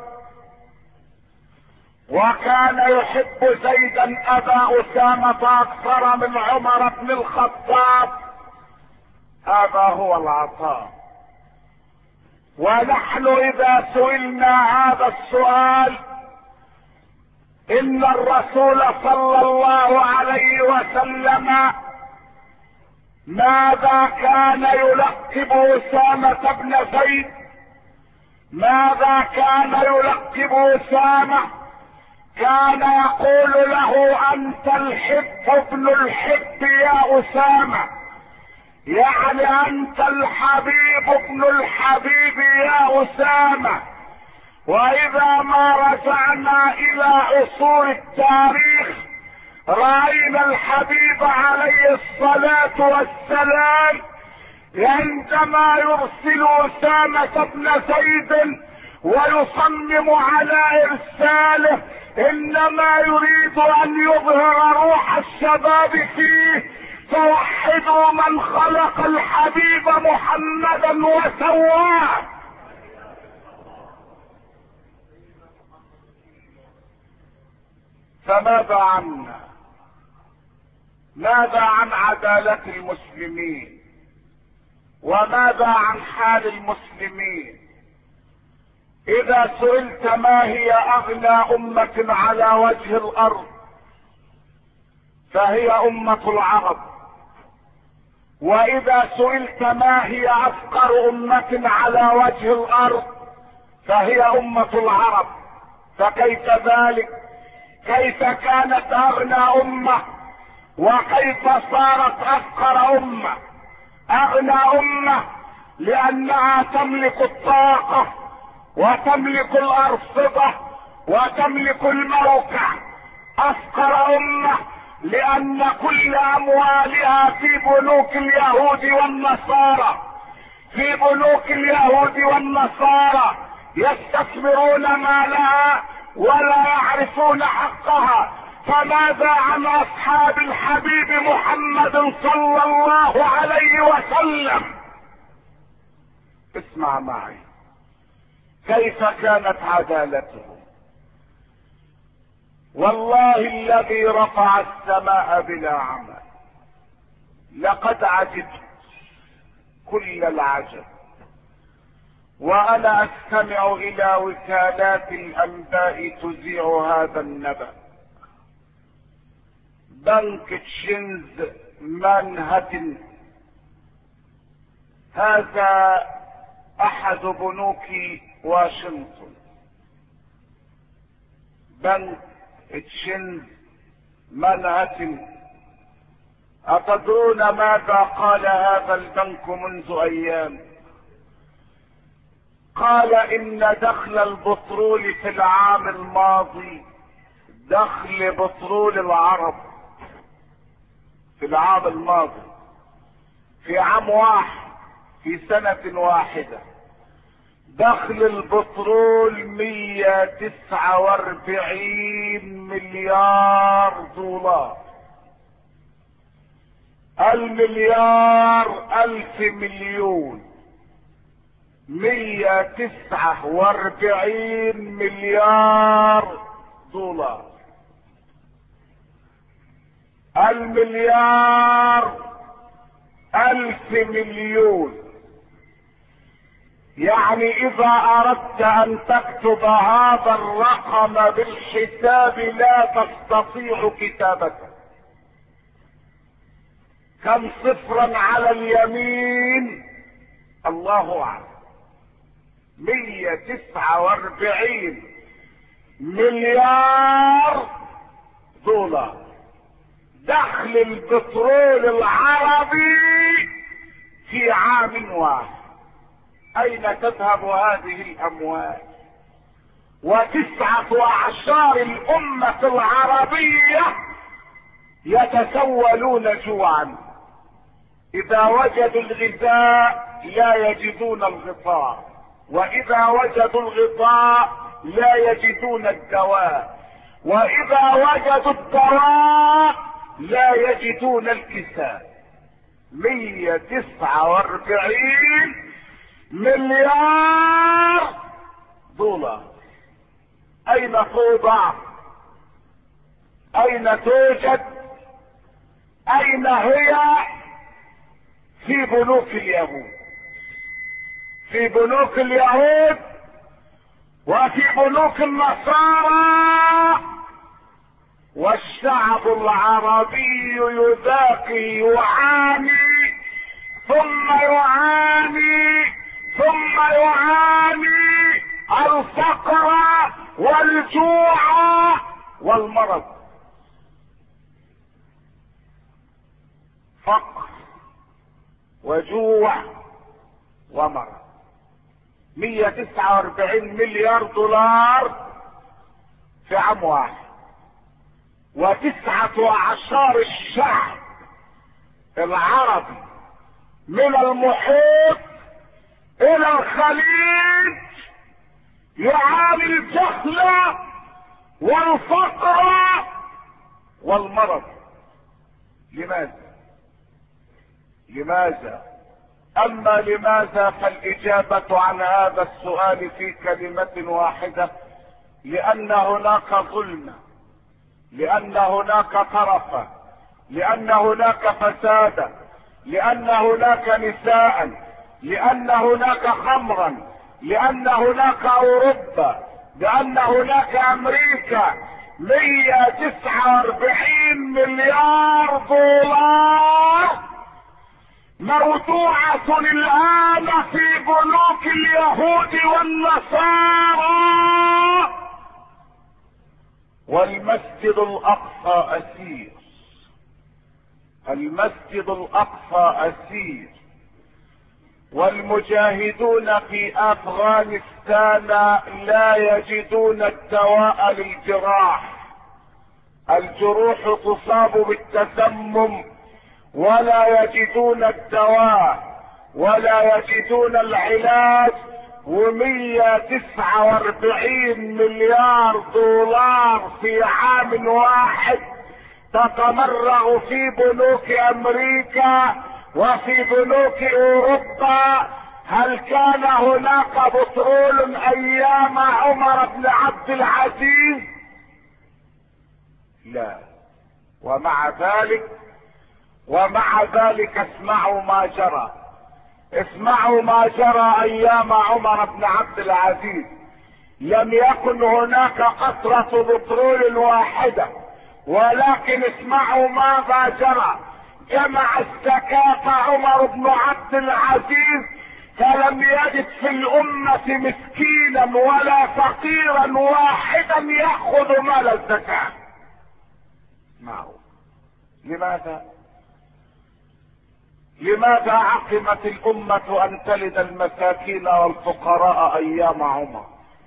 وكان يحب زيدا أبا أسامة أكثر من عمر بن الخطاب. هذا هو العطاء. ونحن إذا سئلنا هذا السؤال، إن الرسول صلى الله عليه وسلم ماذا كان يلقب أسامة بن زيد؟ ماذا كان يلقب أسامة؟ كان يقول له: أنت الحب ابن الحب يا أسامة، يعني أنت الحبيب ابن الحبيب يا أسامة. وإذا ما رجعنا إلى عصور التاريخ رأينا الحبيب عليه الصلاة والسلام عندما يرسل أسامة بن زيد ويصمم على إرساله إنما يريد أن يظهر روح الشباب فيه: توحدوا من خلق الحبيب محمدا وسواه. فماذا عنا؟ ماذا عن عدالة المسلمين؟ وماذا عن حال المسلمين؟ إذا سئلت ما هي أغنى أمة على وجه الأرض فهي أمة العرب، وإذا سئلت ما هي أفقر أمة على وجه الأرض فهي أمة العرب. فكيف ذلك؟ كيف كانت أغنى أمة وكيف صارت أفقر أمة؟ أغنى أمة لأنها تملك الطاقة وتملك الأرصدة وتملك الموقع. أفقر أمة لأن كل أموالها في بنوك اليهود والنصارى، في بنوك اليهود والنصارى يستثمرون مالها ولا يعرفون حقها. فماذا عن أصحاب الحبيب محمد صلى الله عليه وسلم؟ اسمع معي كيف كانت عدالتهم. والله الذي رفع السماء بلا عمل لقد عجبت كل العجب، وأنا أستمع إلى وكالات الأنباء تذيع هذا النبأ. بنك تشينز مانهاتن، هذا أحد بنوك واشنطن. بنك تشينز مانهاتن. أتدرون ماذا قال هذا البنك منذ أيام؟ قال إن دخل البترول في العام الماضي، دخل بترول العرب في العام الماضي، في عام واحد، في سنة واحدة، دخل البترول 149 مليار دولار. المليار 1000 مليون، 149 مليار دولار. المليار 1000 مليون، يعني اذا اردت ان تكتب هذا الرقم بالحساب لا تستطيع كتابته. كم صفرا على اليمين؟ الله اعلم. 149 مليار دولار دخل البترول العربي في عام واحد. اين تذهب هذه الاموال؟ و19 الامة العربية يتسولون جوعا. اذا وجدوا الغذاء لا يجدون الغطاء، واذا وجدوا الغطاء لا يجدون الدواء، واذا وجدوا الدواء لا يجدون الكساء. 149 مليار دولار. اين توضع؟ اين توجد؟ اين هي؟ في بنوك اليهود، في بنوك اليهود وفي بنوك النصارى. والشعب العربي يذاقي، يعاني ثم يعاني ثم يعاني الفقر والجوع والمرض. فقر وجوع ومرض. 149 مليار دولار في عام واحد. و19 الشعب العربي من المحيط الى الخليج يعاني الجهل والفقر والمرض. لماذا؟ اما لماذا فالاجابة عن هذا السؤال في كلمة واحدة: لان هناك ظلم، لان هناك طرفا، لان هناك فسادا، لان هناك نساء، لان هناك خمرا، لان هناك اوروبا، لان هناك امريكا. 149 مليار دولار موضوعة الآن في بنوك اليهود والنصارى. والمسجد الأقصى أسير، المسجد الأقصى أسير. والمجاهدون في أفغانستان لا يجدون الدواء للجراح. الجروح تصاب بالتسمم ولا يجدون الدواء ولا يجدون العلاج. و149 مليار دولار في عام واحد تتمرغ في بنوك امريكا وفي بنوك اوروبا. هل كان هناك بترول ايام عمر بن عبد العزيز؟ لا. ومع ذلك اسمعوا ما جرى ايام عمر بن عبد العزيز. لم يكن هناك قطرة بترول واحدة، ولكن اسمعوا ماذا جرى. جمع الزكاة عمر بن عبد العزيز فلم يجد في الامة مسكينا ولا فقيرا واحدا يأخذ مال الزكاة. اسمعوا. لماذا عقمت الامة ان تلد المساكين والفقراء ايام عمر؟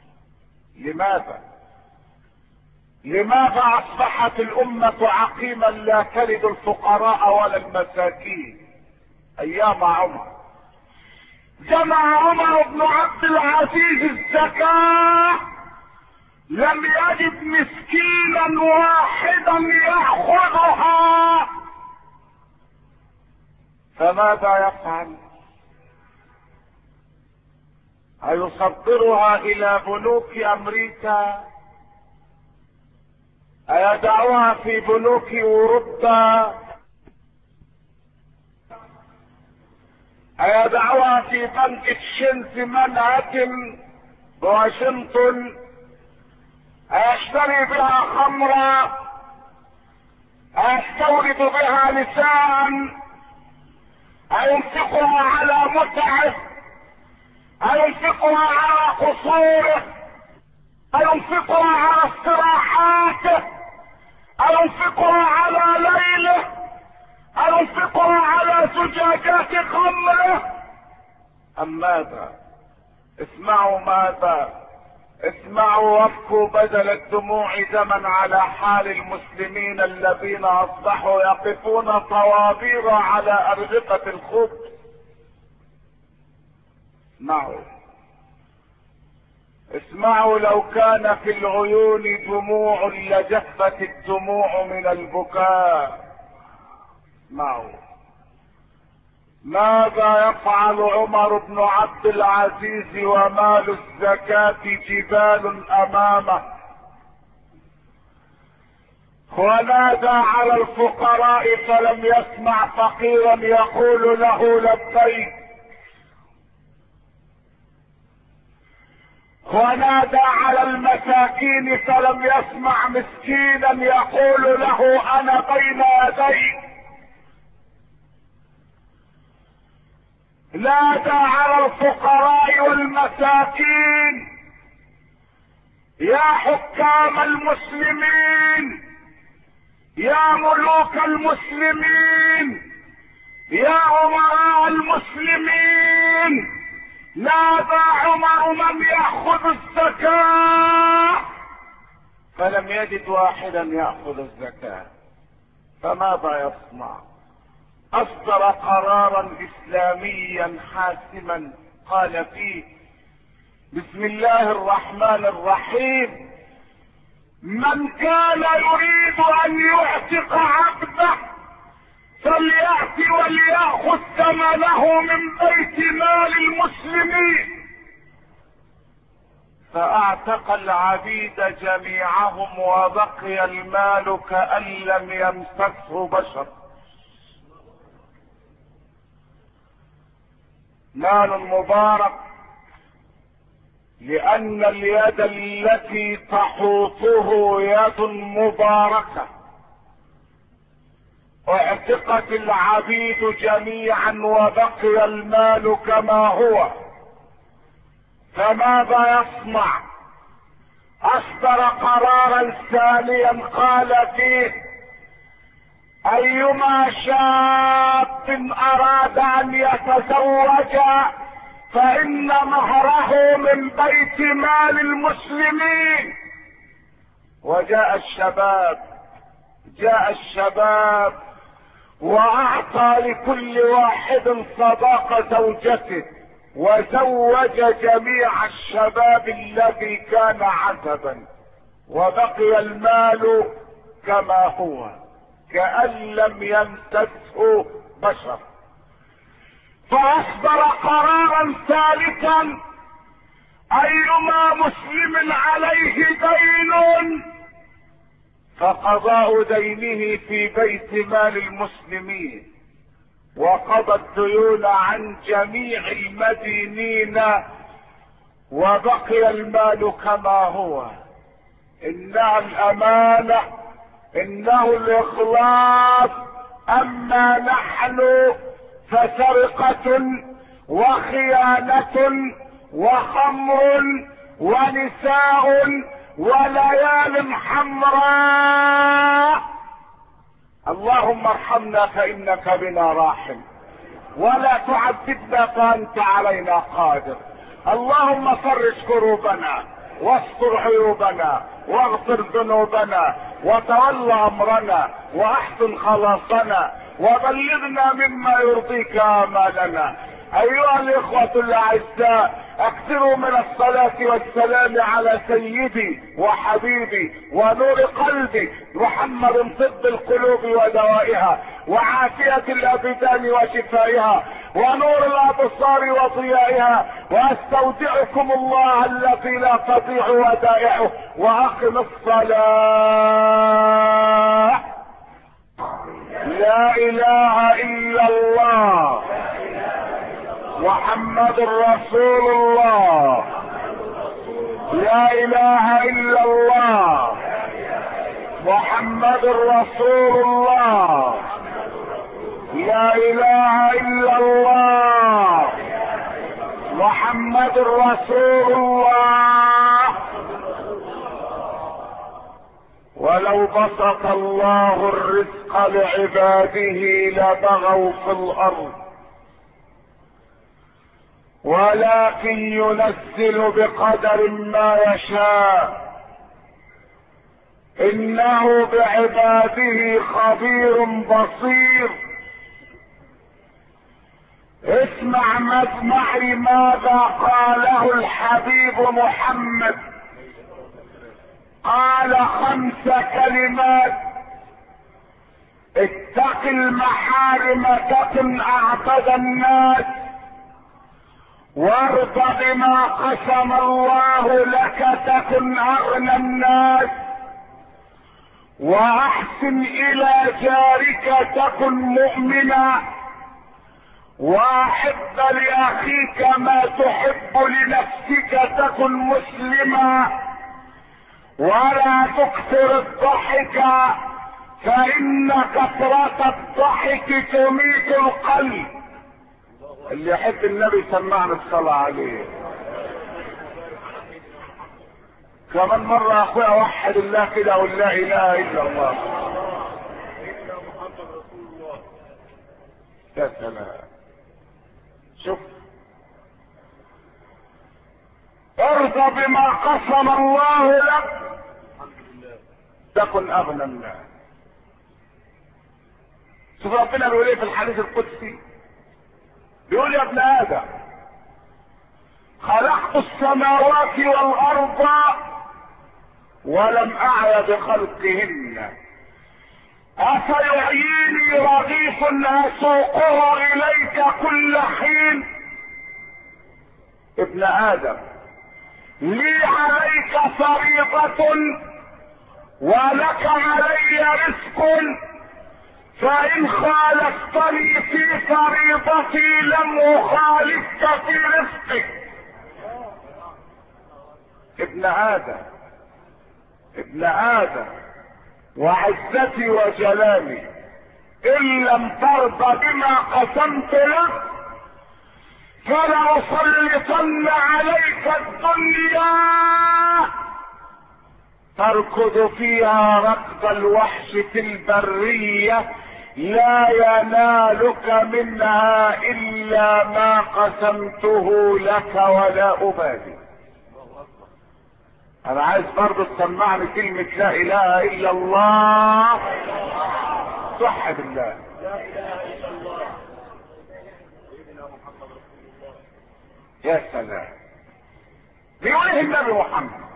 لماذا اصبحت الامة عقيما لا تلد الفقراء ولا المساكين ايام عمر؟ جمع عمر بن عبد العزيز الزكاة، لم يجد مسكينا واحدا يأخذها، فماذا يفعل؟ أيصدرها إلى بنوك أمريكا؟ أيدعوها في بنوك أوروبا؟ أيدعوها في بنك تشيلسي منهاتن بواشنطن؟ أيشتري بها خمرا؟ أيستورد بها نساء؟ أينفقها على متعه؟ أينفقها على قصوره؟ أينفقها على استراحاته؟ أينفقها على ليله؟ أينفقها على زجاجات خمره؟ أم ماذا؟ اسمعوا ماذا؟ اسمعوا وابكوا بدل الدموع دما على حال المسلمين الذين اصبحوا يقفون طوابير على ارزقة الخبز. اسمعوا لو كان في العيون دموع لجفت الدموع من البكاء. اسمعوا ماذا يفعل عمر بن عبد العزيز ومال الزكاة جبال امامه، ونادى على الفقراء فلم يسمع فقيرا يقول له لبيك، ونادى على المساكين فلم يسمع مسكينا يقول له انا بين يديك، نادى على الفقراء والمساكين يا حكام المسلمين، يا ملوك المسلمين، يا امراء المسلمين، نادى عمر من يأخذ الزكاة، فلم يجد واحدا يأخذ الزكاة، فماذا يصنع؟ اصدر قرارا اسلاميا حاسما قال فيه بسم الله الرحمن الرحيم: من كان يريد ان يعتق عبده فليأتي وليأخذ ثمنه من بيت مال المسلمين. فاعتق العبيد جميعهم وبقي المال كأن لم يمسسه بشر. مال مبارك، لان اليد التي تحوطه يد مباركة. اعتقت العبيد جميعا وبقي المال كما هو، فماذا يصنع؟ اصدر قرارا ثانيا قال فيه: ايما شاب اراد ان يتزوج فان مهره من بيت مال المسلمين. وجاء الشباب واعطى لكل واحد صداق زوجته، وزوج جميع الشباب الذي كان عزبا، وبقي المال كما هو كأن لم يمسسه بشر. فاصدر قرارا ثالثا: ايما مسلم عليه دين فقضاء دينه في بيت مال المسلمين، وقضى الديون عن جميع المدينين وبقي المال كما هو. انها الامانة، انه الاخلاص. اما نحن فسرقة وخيانة وخمر ونساء وليال حمراء. اللهم ارحمنا فانك بنا راحم، ولا تعذبنا فانت علينا قادر. اللهم فرج كروبنا واستر عيوبنا واغفر ذنوبنا وتول امرنا واحسن خلاصنا وبلغنا مما يرضيك امالنا. ايها الاخوة الاعزاء، اكثروا من الصلاة والسلام على سيدي وحبيبي ونور قلبي محمد، طب القلوب ودوائها، وعافية الابدان وشفائها، ونور الابصار وضيائها. واستودعكم الله الذي لا تضيع ودائعه، واقم الصلاة. لا اله الا الله محمد رسول الله. لا اله الا الله محمد رسول الله. لا اله الا الله محمد رسول الله. ولو بسط الله الرزق لعباده لبغوا في الارض، ولكن ينزل بقدر ما يشاء، انه بعباده خبير بصير. اسمع معي ماذا قاله الحبيب محمد. قال 5 كلمات: اتق المحارم تكن اعبد الناس، وارض بما قسم الله لك تكن اغنى الناس، واحسن الى جارك تكن مؤمنا، واحب لاخيك ما تحب لنفسك تكن مسلما، ولا تكثر الضحك فان كثرة الضحك تميت القلب. اللي يحب النبي سمعنا الصلاة عليه. كمان مرة يا اخويا وحد الله كده ولا لا اله الا الله. يا سلام. شوف، ارضى بما قسم الله لك تكن اغنى الناس. شوف ربنا بيقول ايه في الحديث القدسي، بيقول: يا ابن ادم خلقت السماوات والارض ولم اعي بخلقهن، افيعيني رغيف اسوقه اليك كل حين. ابن ادم لي عليك فريضة ولك علي رزق، فان خالفتني في فريضتي لم اخالفك في رزقك. ابن ادم ابن ادم وعزتي وجلالي، ان لم ترضى بما قسمت لك فلأسلطن عليك الدنيا تركض فيها ركض الوحش في البرية، لا ينالك منها الا ما قسمته لك ولا ابالي. انا عايز برضه تسمعني كلمة لا اله الا الله. صح بالله. لا اله الا الله سيدنا محمد رسول الله. يا سلام. بيقول ايه النبي محمد؟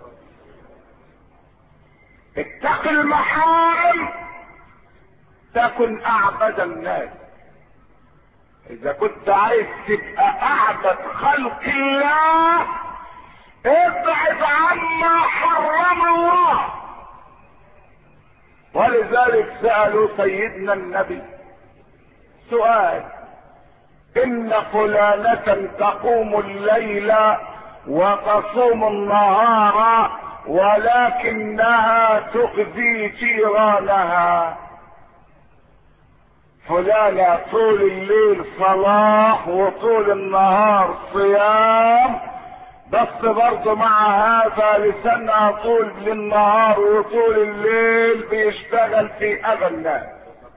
اتق المحارم تكن اعبد الناس. اذا كنت عايز تبقى اعبد خلق الله ابعد عما حرم الله. ولذلك سألوا سيدنا النبي سؤال: ان فلانة تقوم الليل وتصوم النهار ولكنها تؤذي جيرانها. فلانة طول الليل صلاة وطول النهار صيام، بس برضه مع هذا لسانها طول للنهار وطول الليل بيشتغل في اذى الناس.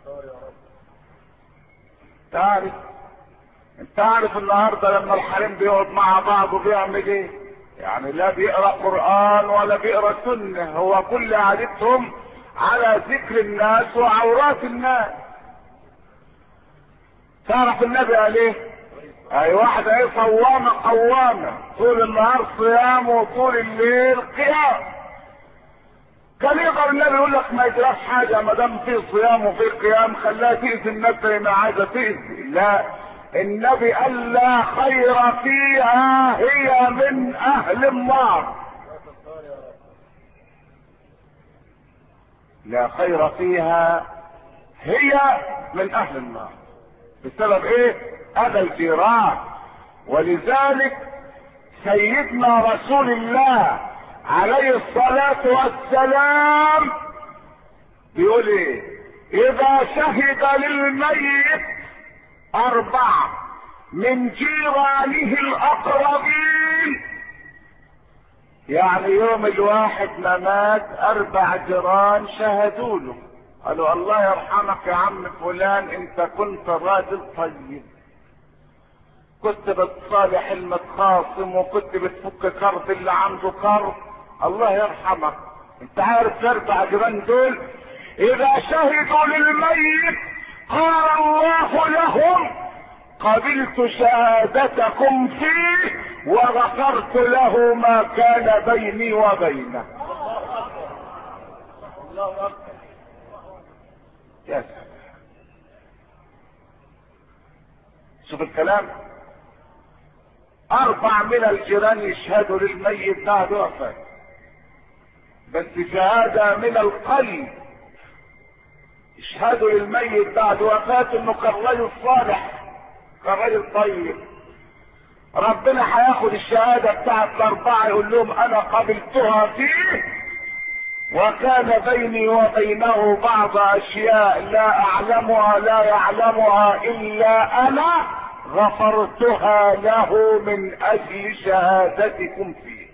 انت عارف النهارده لما الحريم بيقعد مع بعض وبيعمل ايه؟ يعني لا بيقرا قران ولا بيقرا سنه، هو كل قعدتهم على ذكر الناس وعورات الناس. تعرف النبي قال ايه؟ اي واحدة ايه صوامة قوامة طول النهار صيام وطول الليل قيام. كان يقدر النبي يقول لك ما يجراش حاجة ما دام في صيام وفي قيام، خلاها تأذي الناس زي ما عايزة تأذي. لا، النبي قال لا خير فيها هي من اهل النار. لا خير فيها هي من اهل النار. بسبب ايه؟ اذى الجيران. ولذلك سيدنا رسول الله عليه الصلاة والسلام بيقول ايه؟ اذا شهد للميت 4 من جيرانه الاقربين، يعني يوم الواحد ما مات 4 جيران شهدوا له، قالوا الله يرحمك يا عم فلان، انت كنت راجل طيب، كنت بتصالح المتخاصم وكنت بتفك كرب اللي عنده كرب، الله يرحمك. انت عارف 4 جيران دول اذا شهدوا للميت قال الله لهم قبلت شهادتكم فيه وغفرت له ما كان بيني وبينه. الله اكبر. يا سلام، شوف الكلام. 4 من الجيران يشهدوا للميت بعد وفاته، بس شهادة من القلب، يشهدوا للميت بعد وفاته انه كان رجل صالح، كان رجل طيب. ربنا هياخد الشهادة بتاعت ال4 يقول لهم انا قبلتها فيه وكان بيني وبينه بعض اشياء لا اعلمها لا يعلمها الا انا غفرتها له من اجل شهادتكم فيه.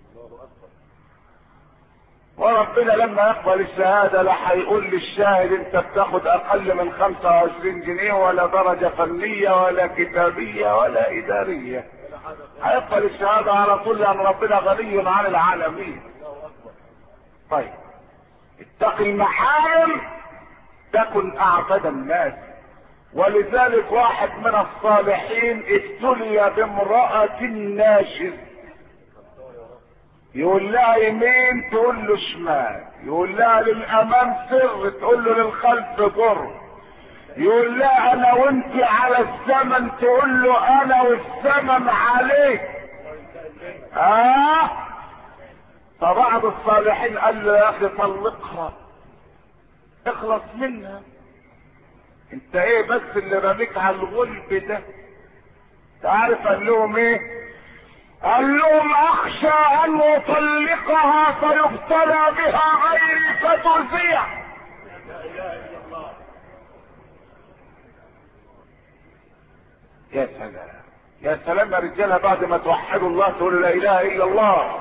وربنا لما يقبل الشهادة لا هيقول للشاهد انت بتاخد اقل من 25 جنيه ولا درجة فنية ولا كتابية ولا ادارية، هيقبل الشهادة على طول لان ربنا غني عن العالمين. طيب، اتق المحارم تكن اعبد الناس. ولذلك واحد من الصالحين ابتلي بامرأة ناشز، يقول لها يمين تقول له شمال، يقول لها للامام سر تقول له للخلف ضر، يقول لها انا وانت على الزمن تقول له انا والزمن عليك. فبعض الصالحين قال له يا اخي طلقها اخلص منها، انت ايه بس اللي رميك على الغلب ده. تعرف قال لهم ايه؟ قال لهم اخشى ان اطلقها فيبتلى بها غيري فترزيع. يا سلام يا سلام يا رجاله، بعد ما توحدوا الله تقولوا لا اله الا الله.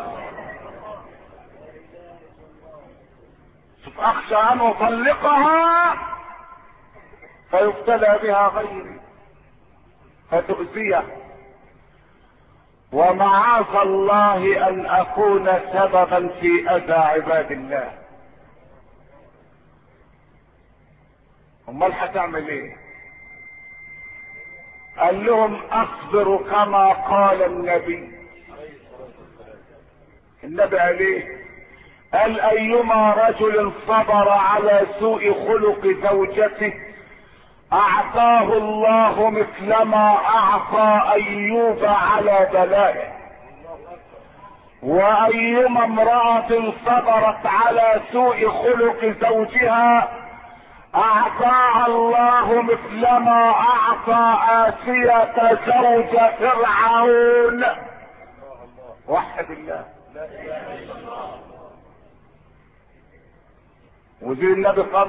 شوف، اخشى ان اطلقها فيبتلى بها غيري فتؤذيه ومعاذ الله ان اكون سببا في اذى عباد الله. امال هتعمل ايه؟ قال لهم اصبر كما قال النبي. النبي قال ايه؟ قال ايما رجل صبر على سوء خلق زوجته اعطاه الله مثل ما اعطى ايوب على بلائه، وايما امرأة صبرت على سوء خلق زوجها اعطاها الله مثل ما اعطى آسية زوج فرعون. وحد الله. وزي النبي قال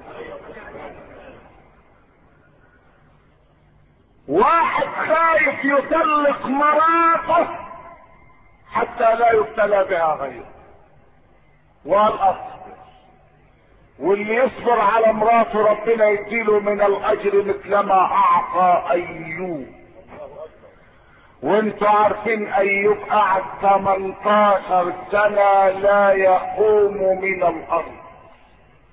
واحد خايف يطلق مراته حتى لا يبتلى بها غيره، والاصبر، واللي يصبر على مراته ربنا يديله من الاجر مثل ما اعطى ايوب. وانتوا عارفين ايوب قعد 18 سنة لا يقوم من الارض.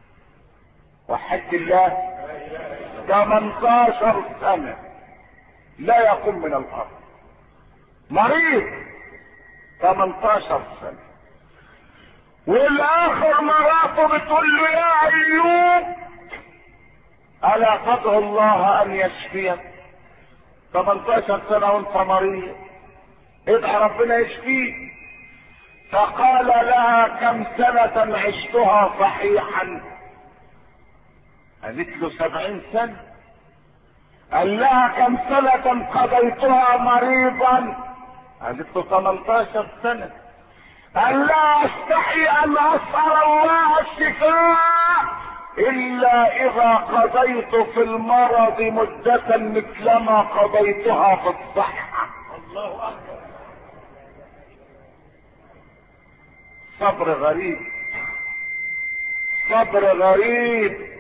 وحد الله، 18 سنة لا يقوم من الارض، مريض 18 سنة. والاخر مراته بتقول له يا ايوب الا تدعو الله ان يشفيك؟ 18 سنة وانت مريض، ادعى ربنا يشفيك. فقال لها كم سنة عشتها صحيحا؟ قالت له 70 سنة. قال لها كم سنة قضيتها مريضا؟ قالت له 18 سنة. قال لها استحي ان اسأل الله الشفاء الا اذا قضيت في المرض مدة مثلما قضيتها في الصحة. الله اكبر. صبر غريب، صبر غريب.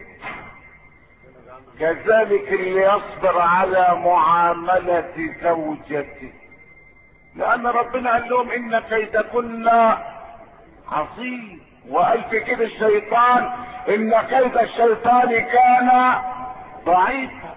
كذلك اللي يصبر على معاملة زوجته، لان ربنا قال لهم ان كيدكن عظيم، وقال في كده الشيطان ان كيد الشيطان كان ضعيفا.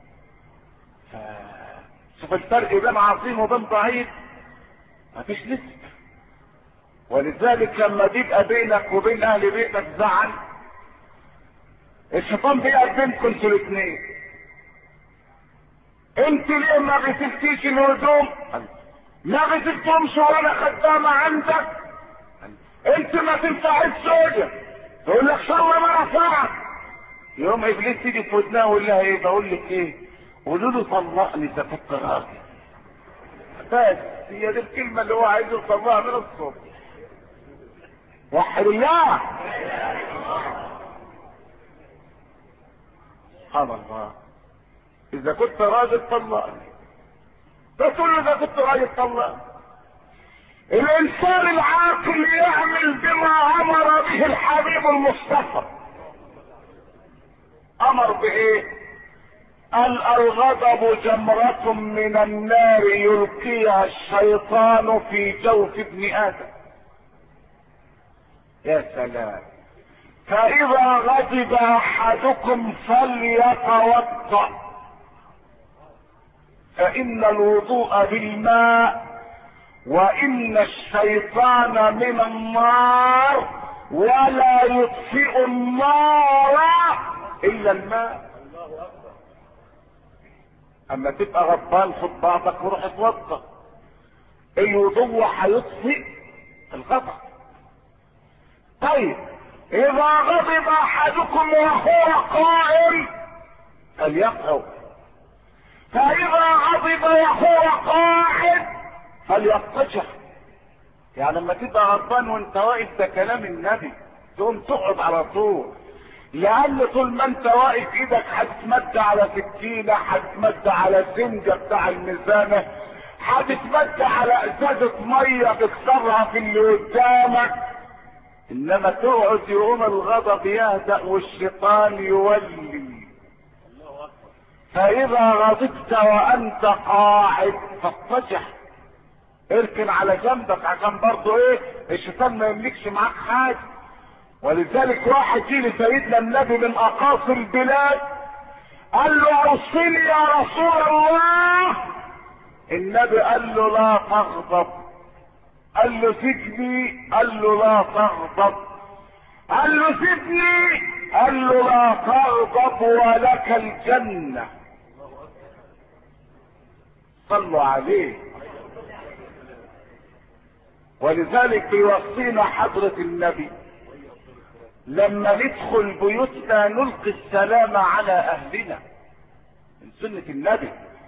شوف الفرق بين عظيم وبين ضعيف، مفيش نسبة. ولذلك لما بيبقى بينك وبين اهل بيتك زعل، الشيطان بيقف بينكم انتوا الاثنين. انت ليه ما غسلتيش الهدوم؟ ما غسلتهمش وانا خدامة عندك؟ انت ما تنفعش زوجة. تقول لك شاء الله ما نفعك. يوم ابليس تيجي في ودنها ويقول لها ايه؟ بقول لك ايه؟ قولوا له طلقني اذا كنت راجل. بس هي دي الكلمة اللي هو عايز يوصلها من الصبح. وحد الله. سبحان الله. اذا كنت راجل طلقني، تقول اذا كنت راجل طلقني. الانسان العاقل يعمل بما امر به الحبيب المصطفى. امر بايه؟ قال الغضب جمرة من النار يلقيها الشيطان في جوف ابن ادم. يا سلام. فاذا غضب احدكم فليتوضا، فان الوضوء بالماء وان الشيطان من النار ولا يطفئ النار الا الماء. اما تبقى غضبان خد بعضك وروح اتوضا. الوضوء هيطفئ الغضب. طيب اذا غضب احدكم وهو قائم فليقعد، فاذا غضب وهو قاعد فليضطجع. يعني لما تبقى غضبان وانت واقف، ده كلام النبي، تقوم تقعد على طول. لان طول ما انت واقف ايدك هتتمد على سكينه، هتتمد على سنجه بتاع الميزانه، هتتمد على ازازه ميه تكسرها في اللي قدامك. انما تقعد يقوم الغضب يهدأ والشيطان يولي. فاذا غضبت وانت قاعد فاضطجع، اركن على جنبك عشان برضو ايه؟ الشيطان ما يملكش معاك حاجه. ولذلك واحد جه لسيدنا النبي من اقاصي البلاد، قال له اوصني يا رسول الله. النبي قال له لا تغضب. قال له سيبني. قال له لا تغضب. قال له سيبني. قال له لا تغضب ولك الجنة. صلوا عليه. ولذلك بيوصينا حضرة النبي لما ندخل بيوتنا نلقي السلام على اهلنا، من سنة النبي.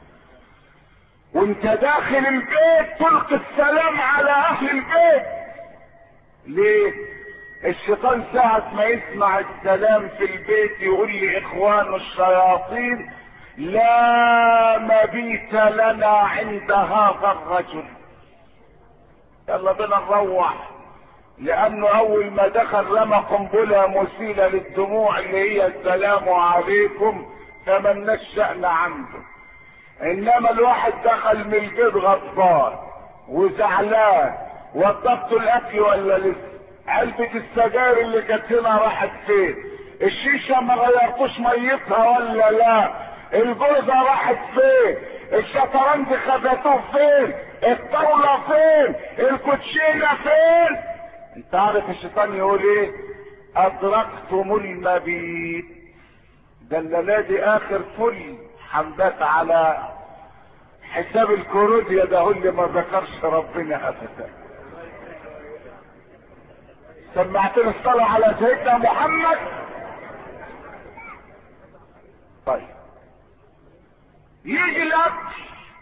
وانت داخل البيت تلقي السلام على اهل البيت. ليه؟ الشيطان ساعة ما يسمع السلام في البيت يقول لي اخوان الشياطين لا مبيت لنا عند هذا الرجل، يلا بنا نروح. لانه اول ما دخل رمى قنبله مسيله للدموع اللي هي السلام عليكم، فملناش شأن عنده. انما الواحد دخل من البيت غضبان وزعلان، وضبط الاكل ولا لسه؟ علبة السجاير اللي كانت هنا راحت فين؟ الشيشة ما غيرتوش ميتها ولا لا؟ الجوزة راحت فين؟ الشطرنج خدتوه فين؟ الطاولة فين؟ الكوتشينة فين؟ انت عارف الشيطان يقول ايه؟ ادركتم المبيت، ده الليلة دي اخر فل حمدات على حساب الكوروديا، ده هو اللي ما ذكرش ربنا ابدا. سمعتني الصلاة على سيدنا محمد. طيب يجي الاكل،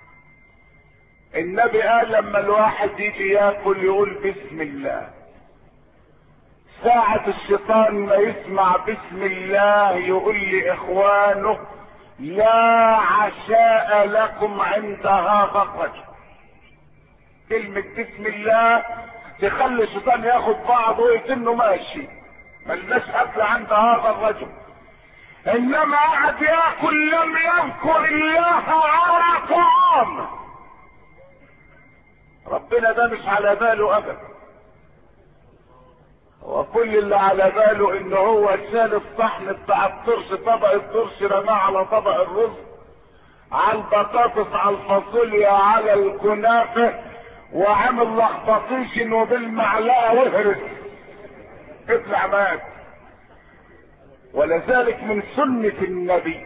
النبي قال لما الواحد يجي ياكل يقول بسم الله. ساعة الشيطان ما يسمع بسم الله يقول لاخوانه لا عشاء لكم عند هذا الرجل. كلمة بسم الله تخلي الشيطان ياخد بعضه ويتنه ماشي، ملناش اكل عند هذا الرجل. انما قعد ياكل لم يذكر الله على طعام، ربنا ده مش على باله ابدا. هو كل اللي على باله ان هو شال الصحن بتاع الطرش، طبق الطرش رماه على طبق الرز، على البطاطس، على الفاصوليا، على الكنافه، وعمل لخبطيشن وبالمعلقه وهرس اطلع مات. ولذلك من سنة النبي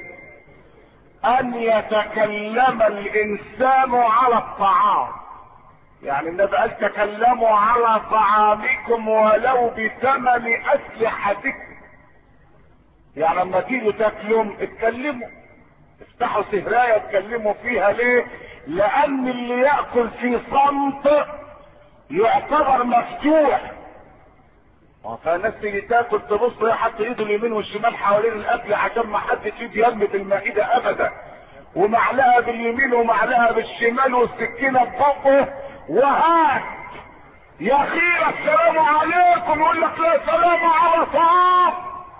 ان يتكلم الانسان على الطعام، يعني النبي قال تكلموا على طعامكم ولو بثمن اسلحتكم. يعني لما تيجوا تاكلوا اتكلموا، افتحوا سهرايه اتكلموا فيها. ليه؟ لان اللي ياكل في صمت يعتبر مفتوح. فالناس اللي تاكل تبص حتى ايده اليمين والشمال حوالين الاكل عشان ما حدش يجي يلمس المائده ابدا، ومعلقه باليمين ومعلقه بالشمال والسكينه ببقه، وهات يا خير السلام عليكم يقول لك لا سلام على طعام.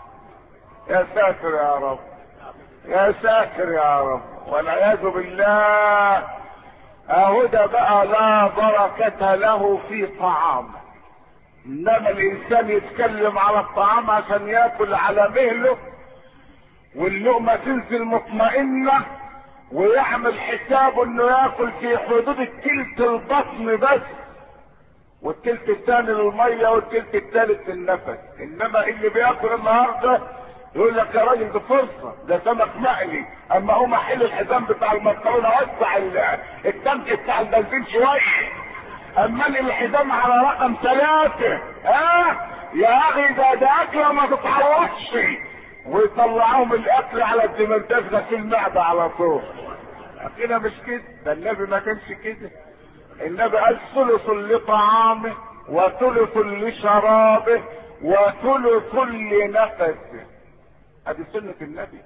يا ساتر يا رب، يا ساتر يا رب، والعياذ بالله. اهو ده بقى لا بركة له في طعامه. انما الانسان يتكلم على الطعام عشان ياكل على مهله، واللقمة تنزل مطمئنة، ويعمل حسابه انه ياكل في حدود التلت البطن بس، والتلت الثاني للمية والتلت الثالث للنفس. انما اللي بياكل النهارده يقول لك يا راجل دي فرصة، ده سمك مقلي، اما هو محل الحزام بتاع المكرونة وسع التنك بتاع البنزين شوية، اما الحزام على رقم 3. يا اخي ده اكله ما تتعوضش، ويطلعوهم الاكل على الدمرداش غسيل المعده على طول. كده مش كده، ده النبي ما كانش كده. النبي قال ثلث لطعامه وثلث لشرابه وثلث لنفسه. هذه سنة النبي.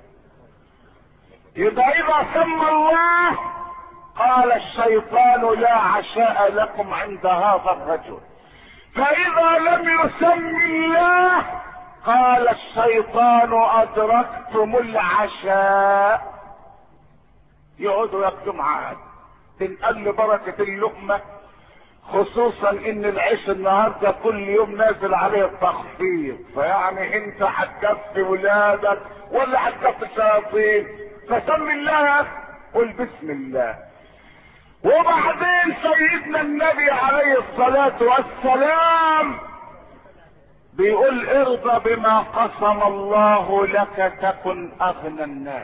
يبقى اذا سمى الله قال الشيطان لا عشاء لكم عند هذا الرجل، فاذا لم يسم الله قال الشيطان ادركتم العشاء. يقعدوا ياكلوا معاه، تنقل بركة اللقمة، خصوصا ان العيش النهارده كل يوم نازل عليه التخفيض، فيعني انت هتكفي ولادك ولا هتكفي الشياطين؟ فسم الله، قل بسم الله. وبعدين سيدنا النبي عليه الصلاة والسلام بيقول ارضى بما قسم الله لك تكن اغنى الناس.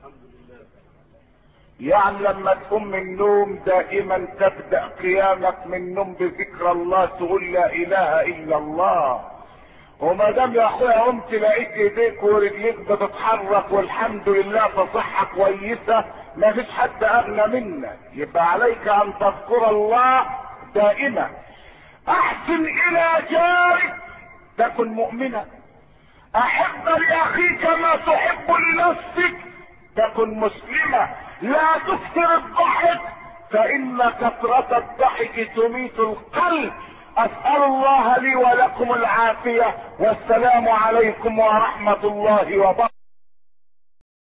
يعني لما تقوم من النوم دائما تبدأ قيامك من النوم بذكر الله، تقول لا اله الا الله. وما دام يا اخويا قمت لقيت ايديك ورجليك بتتحرك والحمد لله فصحة كويسة، ما فيش حد اغنى منك. يبقى عليك ان تذكر الله دائما. احسن الى جارك تكن مؤمنا، احب لاخيك ما تحب لنفسك تكن مسلمة، لا تكثر الضحك فان كثرة الضحك تميت القلب. اسأل الله لي ولكم العافية، والسلام عليكم ورحمة الله وبركاته.